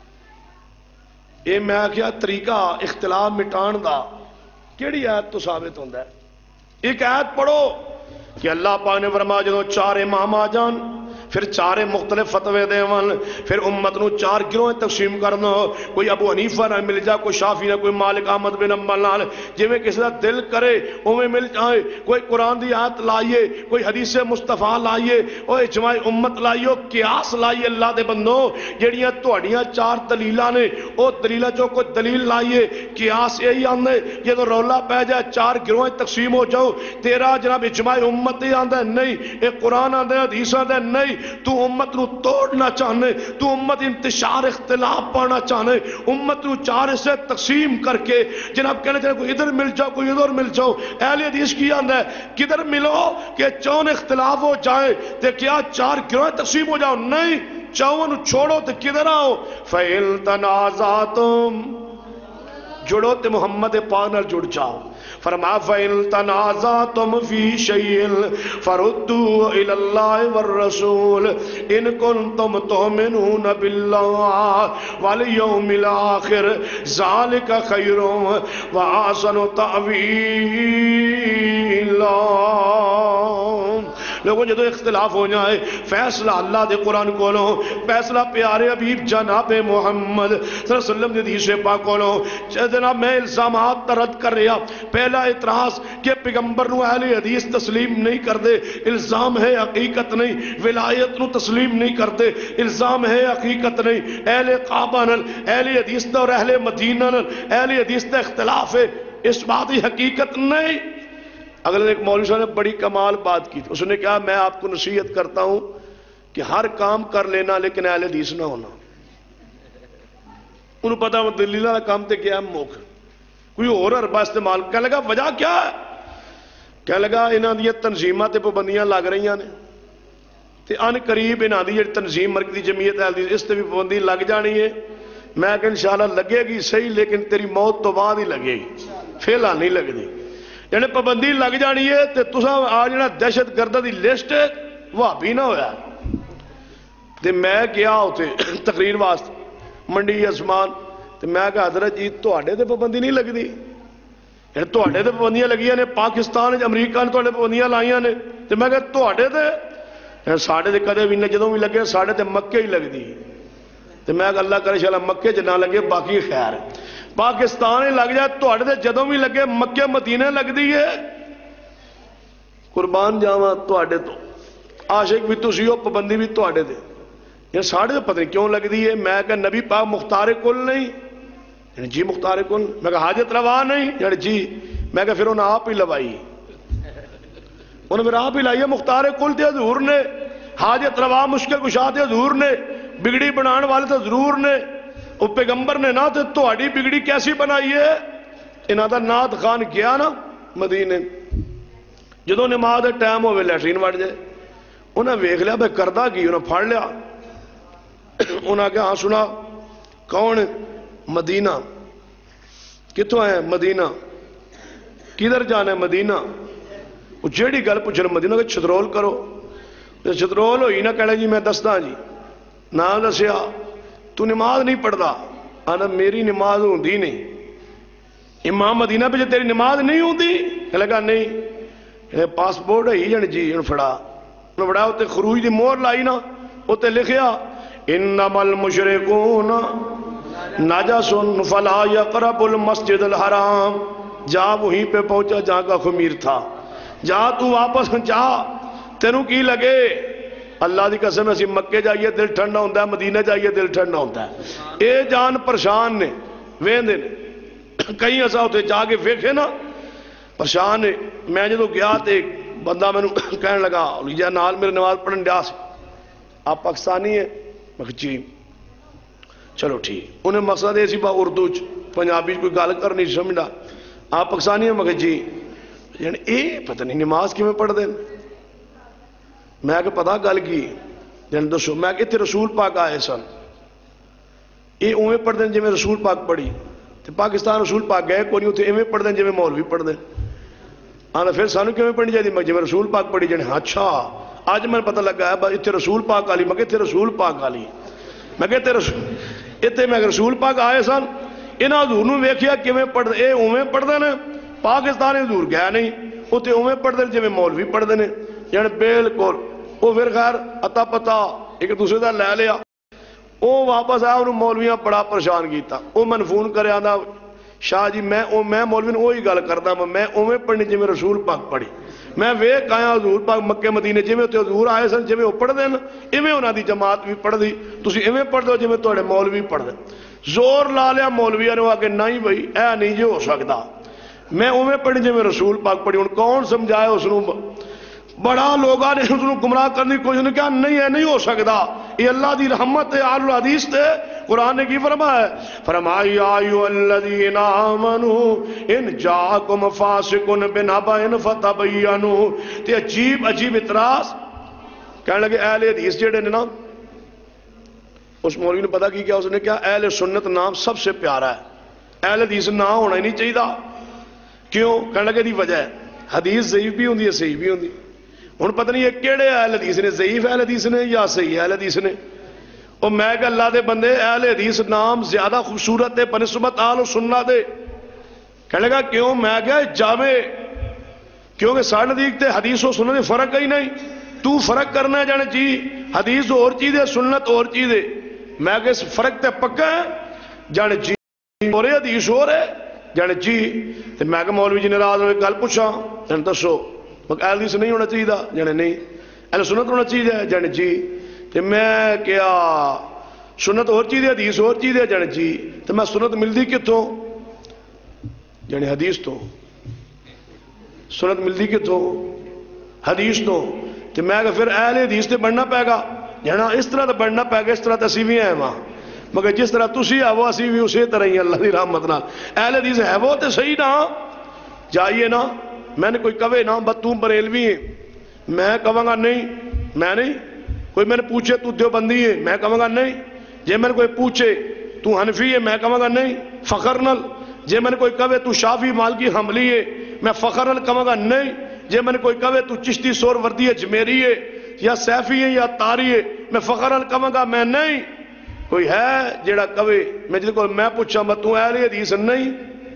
یہ میں کیا طریقہ اختلاف مٹان دا کیڑی آیت تو ثابت ہوتا ہے؟ ایک آیت پڑھو کہ اللہ پاک نے فرمایا جدوں 4 امام آ جان پھر 4 مختلف فتوے دیون، پھر امت نو 4 گروہ تقسیم کرنا، کوئی ابو حنیفہ نہ مل جائے، کوئی شافعی نہ، کوئی مالک، احمد بن حنبل نال، جویں کسی دا دل کرے اوویں مل جائے، کوئی قرآن دی آیت لائیے، کوئی حدیث مصطفیٰ لائیے، او اجماع امت لائیے، قیاس لائیے، اللہ دے بندو جڑیاں تہاڈیاں 4 دلیلاں نے او دلیلاں چوں کوئی دلیل لائیے، قیاس یہی آندے جدوں رولا پہ جائے 4 گروہ تقسیم ہو جاؤ، تیرا جناب اجماع امت ہی آندا نہیں، اے قرآن آندا حدیث آندا نہیں، تو امت نو توڑنا چاہنے، تو امت انتشار اختلاف پانا چاہنے، امت نو 4 حصے تقسیم کر کے جناب کہنے چاہنے کوئی ادھر مل جاؤ، کوئی ادھر مل جاؤ۔ اہل حدیث کی آندا ہے کدھر ملو کہ چون اختلاف ہو جائے تے کیا 4 گروہ تقسیم ہو جاؤ؟ نہیں، چون چھوڑو تے کدھر آؤ؟ فَإِن تَنَازَعْتُمْ جڑو تے محمد پاک نال جڑ جاؤ۔ فرمایا فَإِن تَنَازَعْتُمْ فِي شَيْءٍ فَرُدُّوهُ إِلَى اللَّهِ وَالرَّسُولِ إِن كُنتُمْ تُؤْمِنُونَ بِاللَّهِ وَالْيَوْمِ الْآخِرِ ذَلِكَ خَيْرٌ وَأَحْسَنُ تَأْوِيلًا۔ لوگوں جدو اختلاف ہو جائے فیصلہ اللہ دے قرآن کولو، فیصلہ پیارے حبیب جناب محمد صلی اللہ علیہ وسلم دے حدیث پاک کولو۔ جناب میں الزامات رد کر رہا، پہلا اعتراض کہ پیغمبر نو اہل حدیث تسلیم نہیں کردے، الزام ہے حقیقت نہیں، ولایت نو تسلیم نہیں کردے، الزام ہے حقیقت نہیں، اہل کعبہ نال اہل حدیث دا اور اہل مدینہ نال اہل حدیث دا اختلاف ہے، اس بات کی حقیقت نہیں۔ اگلے ایک مولوی صاحب نے بڑی کمال بات کی، اس نے کہا میں آپ کو نصیحت کرتا ہوں کہ ہر کام کر لینا لیکن اہل حدیث نہ ہونا۔ انہوں پتا وہ دلیل والا کام تے کیا موقع کوئی اور حربہ استعمال کہنے لگا وجہ کیا ہے؟ کہنے لگا انہاں دی تنظیمات تے پابندیاں لگ رہی ہیں تے ان قریب انہاں دی تنظیم مرکزی جمعیت اہل حدیث اس تے بھی پابندی لگ جانی ہے۔ میں کہ انشاءاللہ لگے گی صحیح لیکن تیری موت تو بعد ہی لگے گی، فی الحال نہیں لگنی۔ یعنی پابندی لگ جانی ہے تے تساں آ جڑا دہشت گرداں دی لسٹ وہابی نہ ہویا۔ تے میں گیا اوتھے تقریر واسطے منڈی عثمان، تے میں کہا حضرت جی تواڈے تے پابندی نہیں لگدی، یعنی تواڈے تے پابندیاں لگیاں نے، پاکستان امریکہ نے تواڈے پابندیاں لائیاں نے، تے میں کہا تواڈے تے ساڈے تے کدے بھی جدوں بھی لگے ساڈے تے مکے ہی لگدی، تے میں کہا اللہ کرے انشاءاللہ مکے چ نہ لگے باقی خیر، پاکستان ہی لگ جائے تواڈے تے جدوں بھی لگے مکے مدینے لگدی ہے۔ قربان جاواں تواڈے تو عاشق بھی تسی ہو، پابندی بھی تواڈے تے، یہ ساڑھے تو پتہ نہیں کیوں لگ دی ہے۔ میں کہا نبی پاک مختار کل نہیں، یعنی جی مختار کل، میں کہا حاجت روا نہیں، یعنی جی، میں کہا پھر انہوں نے آپ ہی لوائی، انہوں نے راہ بھی لائی ہے مختار کل تے حضور نے، حاجت روا مشکل کشا تے حضور نے، بگڑی بنان والے تے ضرور نے، او پیغمبر نے نہ تے تہاڈی بگڑی کیسی بنائی ہے؟ انہاں دا نعت خان گیا نا مدینے، جدوں نماز دے ٹائم ہوئے لیٹرین وڑ جائے، انہاں ویکھ لیا بھئی کردہ کی، انہاں پھڑ لیا، انہاں کہا ہاں سنا کون؟ مدینہ۔ کتوں آئے مدینہ؟ کدھر جانا ہے مدینہ؟ وہ جیڑی گل پوچھنا مدینہ کہ چھترول کرو، چھترول ہوئی نہ کہنا جی میں دستا جی نہ دسیا تو نماز نہیں پڑھتا، آنا میری نماز ہوندی نہیں، امام مدینہ پہ جو تیری نماز نہیں ہوندی، کہ لگا نہیں پاسپورٹ ہے جن جی ان فڑا انہوں فڑا ہوتے خروج دی مور لائی نا، ہوتے لکھیا انما المشرکون نجس فلا یقرب المسجد الحرام، جا وہیں پہ پہنچا جہاں کا خمیر تھا، جا تو واپس جا، تینوں کی لگے؟ اللہ دی قسم اسی مکے جائیے دل ٹھنڈا ہوتا ہے، مدینہ جائیے دل ٹھنڈا ہوتا ہے۔ اے جان پریشان نے ویندے نے، کہیں ایسا ہوتے جا کے ویکھے نا پریشان نے۔ میں جدو گیا تے بندہ میں کہنے لگا جا نال میرے نماز پڑھن دیا سے، آپ پاکستانی ہیں؟ میں کہا جی، چلو ٹھیک، انہیں مقصد ایسی با اردو پنجابی کوئی گال کر نہیں سمجھا، آپ پاکستانی ہیں؟ میں کہا جی، یعنی اے پتہ نہیں نماز کی میں پڑھ دیں؟ میں کہ پتہ گل کی جن دسو، میں کہ اتنے رسول پاک آئے سن، اے اویں پڑھ دیں جی میں رسول پاک پڑھی، تے پاکستان رسول پاک گئے کوئی نہیں اتنے ایویں پڑھ دیں جی میں مولوی پڑھ دیں، آنا پھر سانو کیویں پڑھنی چاہیے؟ میں جی میں رسول پاک پڑھی جانے، اچھا آج میں پتہ لگا ہے اتنے رسول پاک آلی، میں کہ اتنے رسول پاک آلی، میں کہ اتنے میں رسول پاک آئے سن، انہاں حضور نو ویکھیا کیویں پڑھ اے اویں پڑھ دے نے، پاکستان حضور گیا نہیں اتنے اویں پڑھ دے جی میں مولوی پڑھ دے نے، یعنی بالکل وہ پھر خیر اتا پتا ایک دوسرے دا لے لیا، وہ واپس آیا انہوں مولویاں بڑا پریشان کیتا، وہ من فون کرے آنا شاہ جی میں مولوی نے وہی گل کردا میں اویں پڑھنی جی میں رسول پاک پڑھی، میں ویکھ آیا حضور پاک مکے مدینے جویں تے حضور آئے سن جویں وہ پڑھ دے ایویں انہاں دی جماعت بھی پڑھ دی، تسی ایویں پڑھ دو جویں تہاڈے مولوی پڑھ دے۔ زور لا لیا مولویاں نے آ کے نہیں بھائی اے نہیں جو ہو سکتا، میں اویں پڑھی جویں رسول پاک پڑھی، ہن کون سمجھائے اس نو؟ بڑا لوگاں نے اس کو گمراہ کرنے کی کوشش نے کہا نہیں ہے نہیں ہو سکتا، یہ اللہ دی رحمت ہے، آل الحدیث تے قرآن نے کی فرمایا ہے، فرمایا یا ایھا الذین آمنوا ان جاءکم فاسق بنبأ فتبینوا، تے عجیب عجیب اعتراض کہنے لگے اہل حدیث جڑے نے نا، اس مولوی نے پتا کی کیا اس نے کیا اہل سنت نام سب سے پیارا ہے، اہل حدیث نام ہونا ہی نہیں چاہیے، کیوں؟ کہنے لگے دی وجہ ہے حدیث ضعیف بھی ہوندی ہے صحیح بھی ہوندی، ہن پتہ نہیں یہ کیڑے اہل حدیث نے، ضعیف اہل حدیث نے یا صحیح اہل حدیث نے؟ اور میں کہ اللہ دے بندے اہل حدیث نام زیادہ خوبصورت ہے بنسبت اہل سنت دے، کہنے لگا کیوں؟ میں کہ جاوے کیونکہ سارے نزدیک تے حدیث و سنت فرق ہی نہیں، تو فرق کرنا ہے جانے جی حدیث اور چیز ہے سنت اور چیز ہے، میں کہ فرق تے پکا ہے جانے جی اور حدیث اور ہے جانے جی، تے میں کہ مولوی جی ناراض ہوئے گل پوچھا جانے دسو، اہل حدیث نہیں ہونا چاہیے جانے نہیں، اہل سنت ہونا چاہیے جانے جی، تے میں کیا سنت اور چیز ہے حدیث اور چیز ہے جانے جی، تے میں سنت ملدی کتوں؟ جانے حدیث تو، سنت ملدی کتوں؟ حدیث تو، تے میں کہ پھر اہل حدیث تے بڑھنا پائے گا جانا، اس طرح تے بڑھنا پائے گا، اس طرح تے اسی بھی ہیں وہاں، مگر جس طرح تسی ہے وہ اسی بھی اسی طرح ہی اللہ دی رحمت نال، اہل حدیث ہے وہ تے صحیح نا، جائیے نا، میں نے کوئی کہے نا بس تم بریلوی ہے، میں کہوں گا نہیں میں نہیں، کوئی میں نے پوچھے تو دیوبندی ہے میں کہوں گا نہیں، جے میں نے کوئی پوچھے تو حنفی ہے میں کہوں گا نہیں فخر نل، جے میں نے کوئی کہے تو شافی مالکی حنبلی ہے میں فخر نل کہوں گا نہیں، جے میں نے کوئی کہے تو چشتی سور وردی ہے جمیری ہے یا سیفی ہے یا تاری ہے میں فخر نل کہوں گا میں نہیں، کوئی ہے جیڑا کہے میں جے کو میں پوچھا میں تو اہل حدیث نہیں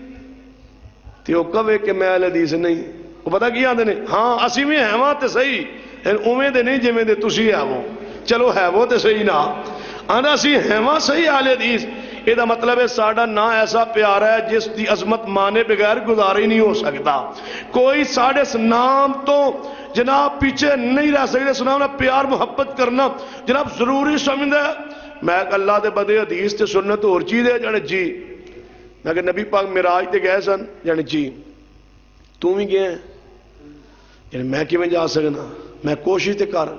تے وہ کہے کہ میں اہل حدیث نہیں، وہ پتہ کی آندے نے ہاں اسی بھی ہیں وہاں تے صحیح اویں دے نہیں جویں دے تسی ہے وہ، چلو ہے وہ تے صحیح نا، آندا سی ہے وہاں صحیح اہل حدیث، یہ دا مطلب ہے ساڈا نا ایسا پیارا ہے جس دی عظمت مانے بغیر گزارا ہی نہیں ہو سکتا، کوئی ساڈے اس نام تو جناب پیچھے نہیں رہ سکتے، اس نام پیار محبت کرنا جناب ضروری سمجھدا ہے، میں کہ اللہ دے بدے حدیث تے سنت اور چیز ہے جانے جی، میں کہ نبی پاک معراج تے گئے سن جانے جی، تو بھی گئے یعنی میں کیویں جا سکنا؟ میں کوشش تے کر،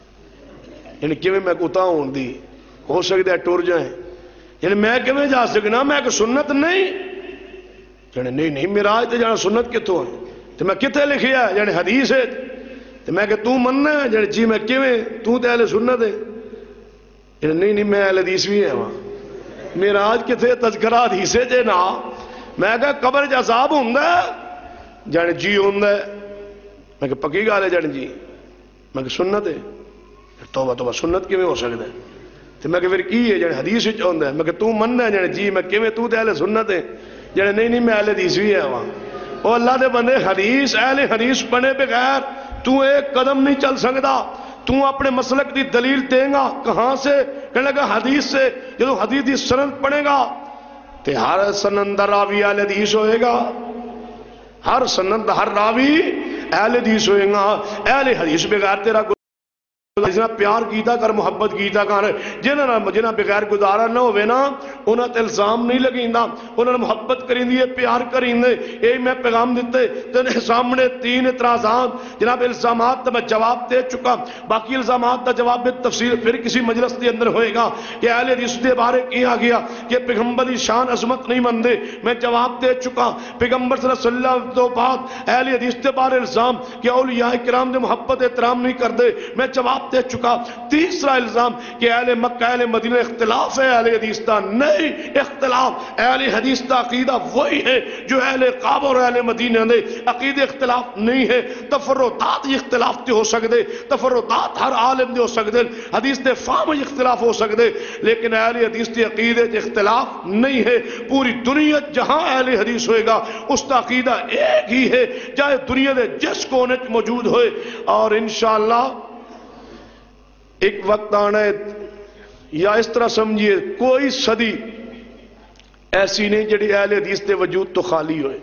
یعنی کیویں میں کوتا ہون دی ہو سکتا ہے ٹر جائیں، یعنی میں کیویں جا سکنا؟ میں کہ سنت نہیں، یعنی نہیں معراج تے جانا سنت کتوں ہے؟ تو میں کتے لکھیا ہے؟ یعنی حدیث ہے، تو میں کہ تو مننا ہے؟ یعنی جی میں کیویں؟ تو تے اہل سنت ہے، یعنی نہیں میں اہل حدیث بھی ہے وہاں، معراج کتے تذکرہ حدیث جے نا، میں کہ قبر چ عذاب ہوندا ہے؟ یعنی جی ہوندا ہے، میں کہ پکی گل ہے جان جی، میں کہ سنت ہے، توبہ سنت کیویں ہو سکتا ہے؟ تو میں کہ پھر کی ہے؟ جان حدیث وچ ہوندا ہے، میں کہ تو مننا ہے؟ جان جی میں کیویں؟ تو تے اہل سنت ہے، جان نہیں میں اہل حدیث بھی ہے وہاں۔ او اللہ دے بندے، حدیث اہل حدیث بنے بغیر تو ایک قدم نہیں چل سکتا۔ تو اپنے مسلک دی دلیل دیں گا کہاں سے؟ کہنے لگا حدیث سے۔ جب حدیث دی سند پڑھے گا تو ہر سند راوی اہل حدیث ہوئے گا، ہر سند ہر راوی اہل حدیث ہوئے گا۔ اہل حدیث بغیر تیرا جنہ پیار کیتا کر، محبت کیتا کر، جنہ بغیر گزارا نہ ہوئے نا انہاں تے الزام نہیں لگیندا، انہاں نے محبت کریندی ہے، پیار کریندے۔ یہی میں پیغام دیتے تیرے سامنے 3 اعتراضات، جناب الزامات تے میں جواب دے چکا، باقی الزامات دا جواب میں تفصیل پھر کسی مجلس دے اندر ہوئے گا کہ اہل حدیث دے بارے کیا گیا کہ پیغمبر دی شان عظمت نہیں مندے، میں جواب دے چکا۔ پیغمبر صلی اللہ علیہ وسلم تو بعد اہل حدیث دے بارے الزام کہ اولیاء کرام دے محبت احترام نہیں کردے، میں جواب دے چکا۔ تیسرا الزام کہ اہل مکہ اہل مدینہ اختلاف ہے اہل حدیث دا، نہیں اختلاف، اہل حدیث دا عقیدہ وہی ہے جو اہل کعبہ اور اہل مدینہ دے عقیدے اختلاف نہیں ہے۔ تفردات اختلاف تے ہو سکتے، تفردات ہر عالم دے ہو سکتے، حدیث دے فہم اختلاف ہو سکتے، لیکن اہل حدیث دے عقیدے اختلاف نہیں ہے۔ پوری دنیا جہاں اہل حدیث ہوئے گا اس کا عقیدہ ایک ہی ہے، چاہے دنیا دے جس کونے موجود ہوئے۔ اور انشاءاللہ ایک وقت آنا ہے، یا اس طرح سمجھیے کوئی صدی ایسی نہیں جڑی اہل حدیث دے وجود تو خالی ہوئے۔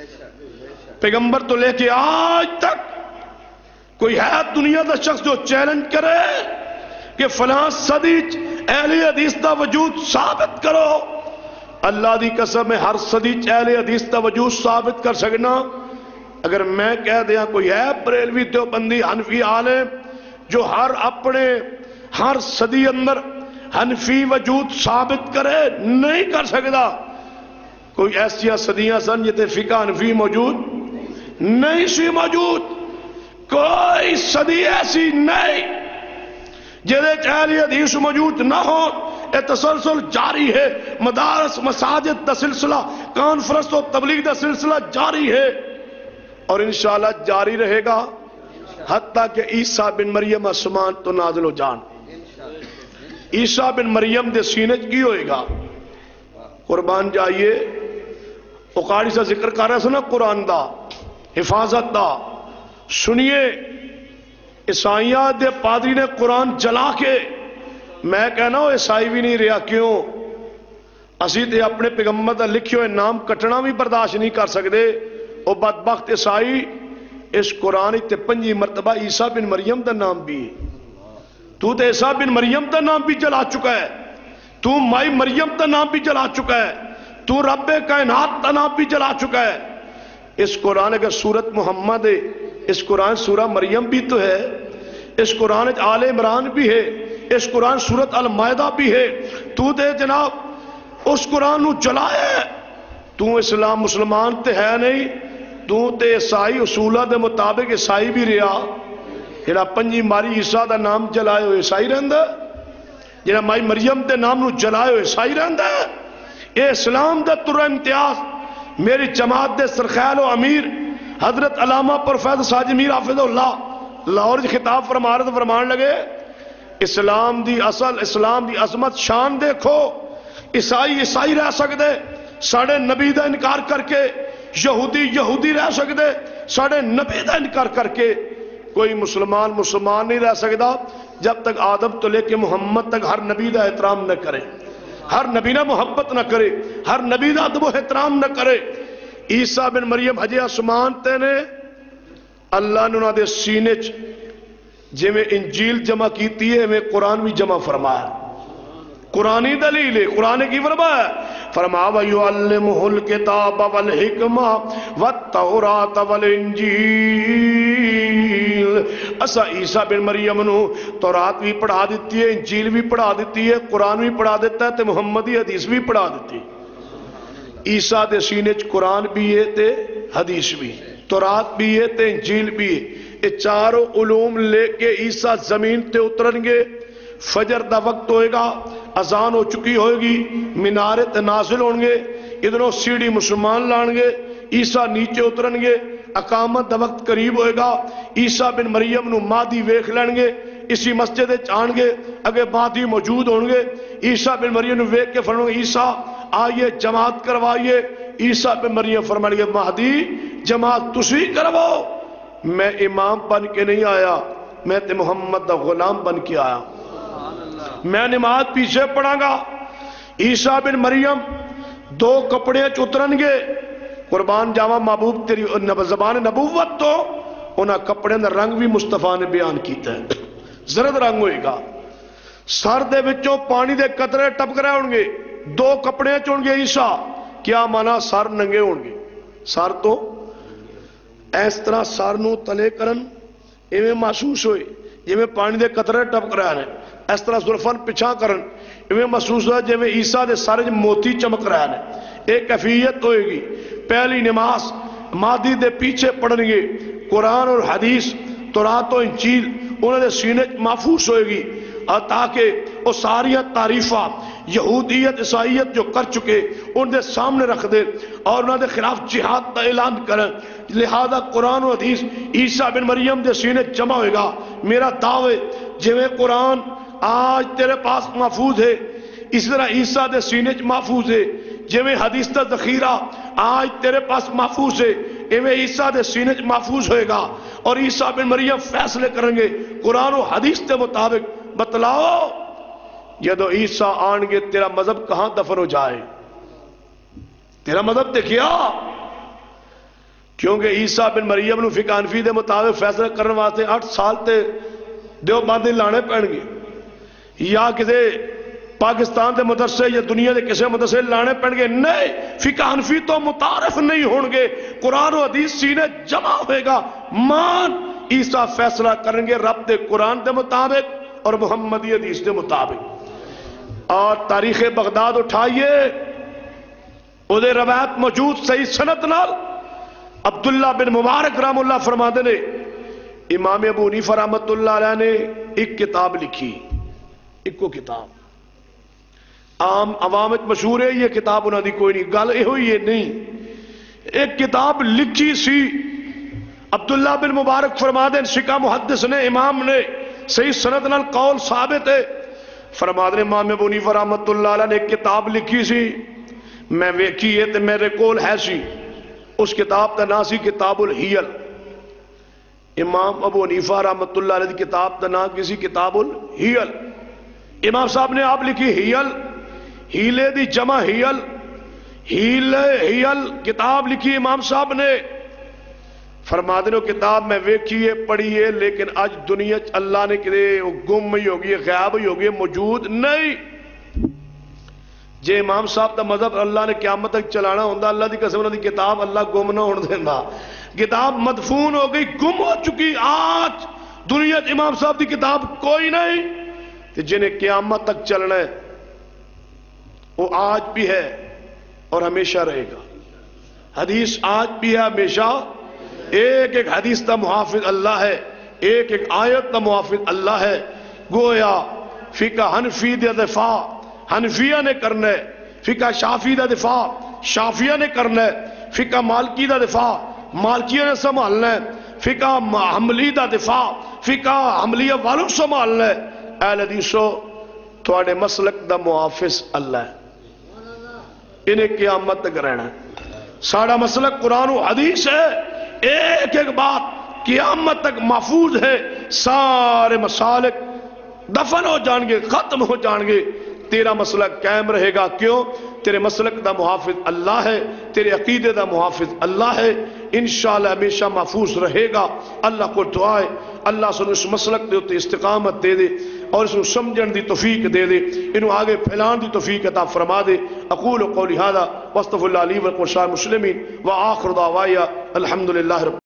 پیغمبر تو لے کے آج تک کوئی ہے دنیا دا شخص جو چیلنج کرے کہ فلاں صدی اہل حدیث دا وجود ثابت کرو؟ اللہ دی قسم ہے ہر صدی اہل حدیث دا وجود ثابت کر سکنا۔ اگر میں کہہ دیا کوئی ہے بریلوی دیوبندی حنفی عالم جو ہر صدی اندر حنفی وجود ثابت کرے، نہیں کر سکتا۔ کوئی ایسیا صدیاں سن جتے فقہ حنفی موجود نہیں سی موجود، کوئی صدی ایسی نہیں جہدے اہل حدیث موجود نہ ہو۔ یہ تسلسل جاری ہے، مدارس مساجد دا سلسلہ، کانفرنس و تبلیغ دا سلسلہ جاری ہے اور انشاءاللہ جاری رہے گا حتیٰ کہ عیسیٰ بن مریم آسمان تو نازل ہو جان۔ عیسیٰ بن مریم دے سینے کی ہوئے گا؟ قربان جائیے، اقاڑی سے ذکر کر رہا سنا قرآن دا حفاظت دا، سنیے عیسائیاں دے پادری نے قرآن جلا کے، میں کہنا ہو عیسائی بھی نہیں رہا، کیوں؟ اسی تے اپنے پیغمبر دا لکھے ہوئے نام کٹنا بھی برداشت نہیں کر سکتے۔ او بدبخت عیسائی اس قرآن تے 5 مرتبہ عیسیٰ بن مریم دا نام بھی، تو تے عیسیٰ بن مریم دا نام بھی جلا چکا ہے، تو مائی مریم دا نام بھی جلا چکا ہے، تو رب کائنات دا نام بھی جلا چکا ہے۔ اس قرآن اگر سورت محمد ہے، اس قرآن سورہ مریم بھی تو ہے، اس قرآن آل عمران بھی ہے، اس قرآن سورت المائدہ بھی ہے، تو دے جناب اس قرآن نو جلایا ہے۔ تو اسلام مسلمان تے ہے نہیں، تو تے عیسائی اصولہ دے مطابق عیسائی بھی رہا، جنہاں 5 ماری عیسیٰ دا نام جلائے ہوئے عیسائی رہندہ، جنہاں مائی مریم دے نام نو جلائے ہوئے عیسائی رہندہ۔ اے اسلام دا تر امتیاز میری جماعت دے سرخیل و امیر حضرت علامہ پروفیسر ساجد میر حافظ اللہ لاہور خطاب فرمان لگے، اسلام دی اصل، اسلام دی عظمت شان دیکھو۔ عیسائی رہ سکتے ساڑھے نبی دا انکار کر کے، یہودی رہ سکتے ساڑھے نبی دا انکار کر کے، کوئی مسلمان نہیں رہ سکتا جب تک آدم تو لے کے محمد تک ہر نبی دا احترام نہ کرے، ہر نبی نہ محبت نہ کرے، ہر نبی دا ادب و احترام نہ کرے۔ عیسیٰ بن مریم حجی آسمان تے نے اللہ نے انہوں دے سینے جی میں انجیل جمع کیتی ہے میں قرآن بھی جمع فرمایا، قرآنی دلیل ہے۔ قرآن کی فرمایا وَيُعَلِّمُهُ الْكِتَابَ وَالْحِكْمَةَ وَالتَّوْرَاةَ وَالْإِنْجِيلَ اسا عیسیٰ بن مریم نو تورات بھی پڑھا دیتی ہے، انجیل بھی پڑھا دیتی ہے، قرآن بھی پڑھا دیتا ہے تے محمدی حدیث بھی پڑھا دیتی ہے۔ عیسیٰ دے سینے چ قرآن بھی ہے تے حدیث بھی، تورات بھی ہے تے انجیل بھی ہے۔ یہ چاروں علوم لے کے عیسیٰ زمین تے اترن گے، فجر دا وقت ہوئے گا، اذان ہو چکی ہوئے گی، مینارے تے نازل ہوں گے، ادھروں سیڑھی مسلمان لان گے، عیسیٰ نیچے اترن گے، اقامت دا وقت قریب ہوئے گا، عیسیٰ بن مریم نو مادی ویکھ لین گے، اسی مسجد آن گے، اگر مادی موجود ہوں گے، عیسیٰ بن مریم نو ویکھ کے فرمائیں گے عیسیٰ آئیے جماعت کروائیے۔ عیسیٰ بن مریم فرمائیں گے مہدی جماعت تسی کرواؤ، میں امام بن کے نہیں آیا، میں تے محمد دا غلام بن کے آیا، میں نماز پیچھے پڑھاں گا۔ عیسیٰ بن مریم دو کپڑے چترن گے، قربان جاوا محبوب تیری زبان نبوت تو انہاں کپڑے دا رنگ بھی مصطفیٰ نے بیان کیتا ہے، زرد رنگ ہوئے گا، سر دے وچوں پانی دے قطرے ٹپک رہے ہوں گے، دو کپڑے چون گے عیسیٰ، کیا مانا سر ننگے ہوں گے، سر تو اس طرح سر نو تلے کرن ایویں محسوس ہوئے جویں پانی دے قطرے ٹپک رہے ہیں، اس طرح زلفن پچھا کرن ایویں محسوس ہوئے جویں عیسیٰ دے سر موتی چمک رہے ہیں۔ ایک کیفیت ہوئے گی، پہلی نماز مادی دے پیچھے پڑھیں گے، قرآن اور حدیث تورات و انجیل انہوں نے سینے محفوظ ہوئے گی، اور تاکہ وہ ساری تعریفہ یہودیت عیسائیت جو کر چکے ان دے سامنے رکھ دے اور انہوں نے خلاف جہاد کا اعلان کریں۔ لہذا قرآن و حدیث عیسیٰ بن مریم دے سینے جمع ہوئے گا۔ میرا دعوے جویں قرآن آج تیرے پاس محفوظ ہے، اس طرح عیسیٰ دے سینے محفوظ ہے، جویں حدیث دا ذخیرہ آج تیرے پاس محفوظ ہے، ایویں عیسیٰ دے سینے محفوظ ہوئے گا، اور عیسیٰ بن مریم فیصلے کریں گے قرآن و حدیث کے مطابق۔ بتلاؤ جدو عیسیٰ آن گے تیرا مذہب کہاں دفن ہو جائے؟ تیرا مذہب دیکھیا، کیونکہ عیسیٰ بن مریم نو فقہ حنفی دے مطابق فیصلے کرنے واسطے 8 سال تے دیوبندی لانے پڑن گے، یا کسی پاکستان دے مدرسے یا دنیا دے کسی مدرسے لانے پڑن گے؟ نہیں، فقہ حنفی تو متعارف نہیں ہون گے، قرآن و حدیث سینے جمع ہوئے گا، مان عیسیٰ فیصلہ کریں گے رب دے قرآن دے مطابق اور محمدی حدیث دے مطابق۔ اور تاریخ بغداد اٹھائیے، ادھے روایت موجود صحیح سند نال، عبداللہ بن مبارک رحم اللہ فرماتے نے امام ابو حنیفہ رحمت اللہ علیہ نے ایک کتاب لکھی، ایک کو کتاب عام عوام مشہور ہے، یہ کتاب انہوں دی کوئی نہیں، گل یہ ہوئی ہے نہیں، ایک کتاب لکھی سی عبداللہ بن مبارک فرماتے ہیں، سکہ محدث نے امام نے صحیح سند نال قول ثابت ہے، فرماتے ہیں امام ابو حنیفہ رحمت اللہ علیہ نے ایک کتاب لکھی سی، میں ویکھی ہے تے میرے کول ہے سی، اس کتاب دا نام سی کتاب الحیل۔ امام ابو حنیفہ رحمت اللہ علیہ کی کتاب دا نام کسی کتاب الحیل، امام صاحب نے آپ لکھی حیل، ہیلے دی جمع حیل، حیل کتاب لکھی امام صاحب نے، فرماتے ہیں کتاب میں ویکھیے پڑھیے، لیکن آج دنیا اللہ نے کدے گم ہی ہوگی، غائب ہی ہوگی، موجود نہیں۔ جے امام صاحب دا مذہب اللہ نے قیامت تک چلانا ہوندا، اللہ دی قسم دی کتاب اللہ گم نہ ہون دیندا، کتاب مدفون ہو گئی، گم ہو چکی، آج دنیا امام صاحب دی کتاب کوئی نہیں، تے جنہیں قیامت تک چلنا ہے وہ آج بھی ہے اور ہمیشہ رہے گا۔ حدیث آج بھی ہے، ہمیشہ، ایک ایک حدیث دا محافظ اللہ ہے، ایک ایک آیت دا محافظ اللہ ہے۔ گویا فقہ حنفی دا دفاع حنفیہ نے کرنا ہے، فقہ شافی دا دفاع شافیہ نے کرنا ہے، فقہ مالکی دا دفاع مالکیہ نے سنبھالنا ہے، فقہ حنبلی دا دفاع فقہ حنبلیہ والوں سنبھالنا ہے۔ اہل حدیثو تھوڑے مسلک دا محافظ اللہ ہے، انہیں قیامت تک رہنا ہے۔ ساڑا مسلک قرآن و حدیث ہے، ایک ایک بات قیامت تک محفوظ ہے، سارے مسالک دفن ہو جان گے، ختم ہو جان گے، تیرا مسلک قائم رہے گا۔ کیوں؟ تیرے مسلک دا محافظ اللہ ہے، تیرے عقیدے دا محافظ اللہ ہے، انشاءاللہ ہمیشہ محفوظ رہے گا۔ اللہ کو دعائے اللہ سے اس مسلک دے اتے استقامت دے دے اور اس کو سمجھن دی توفیق دے دے، انہوں آگے پھیلان دی توفیق عطا فرما دے۔ اقول قولی ھذا واستغفر اللہ لی ولکم ولسائر المسلمین وآخر دعوایا الحمدللہ رب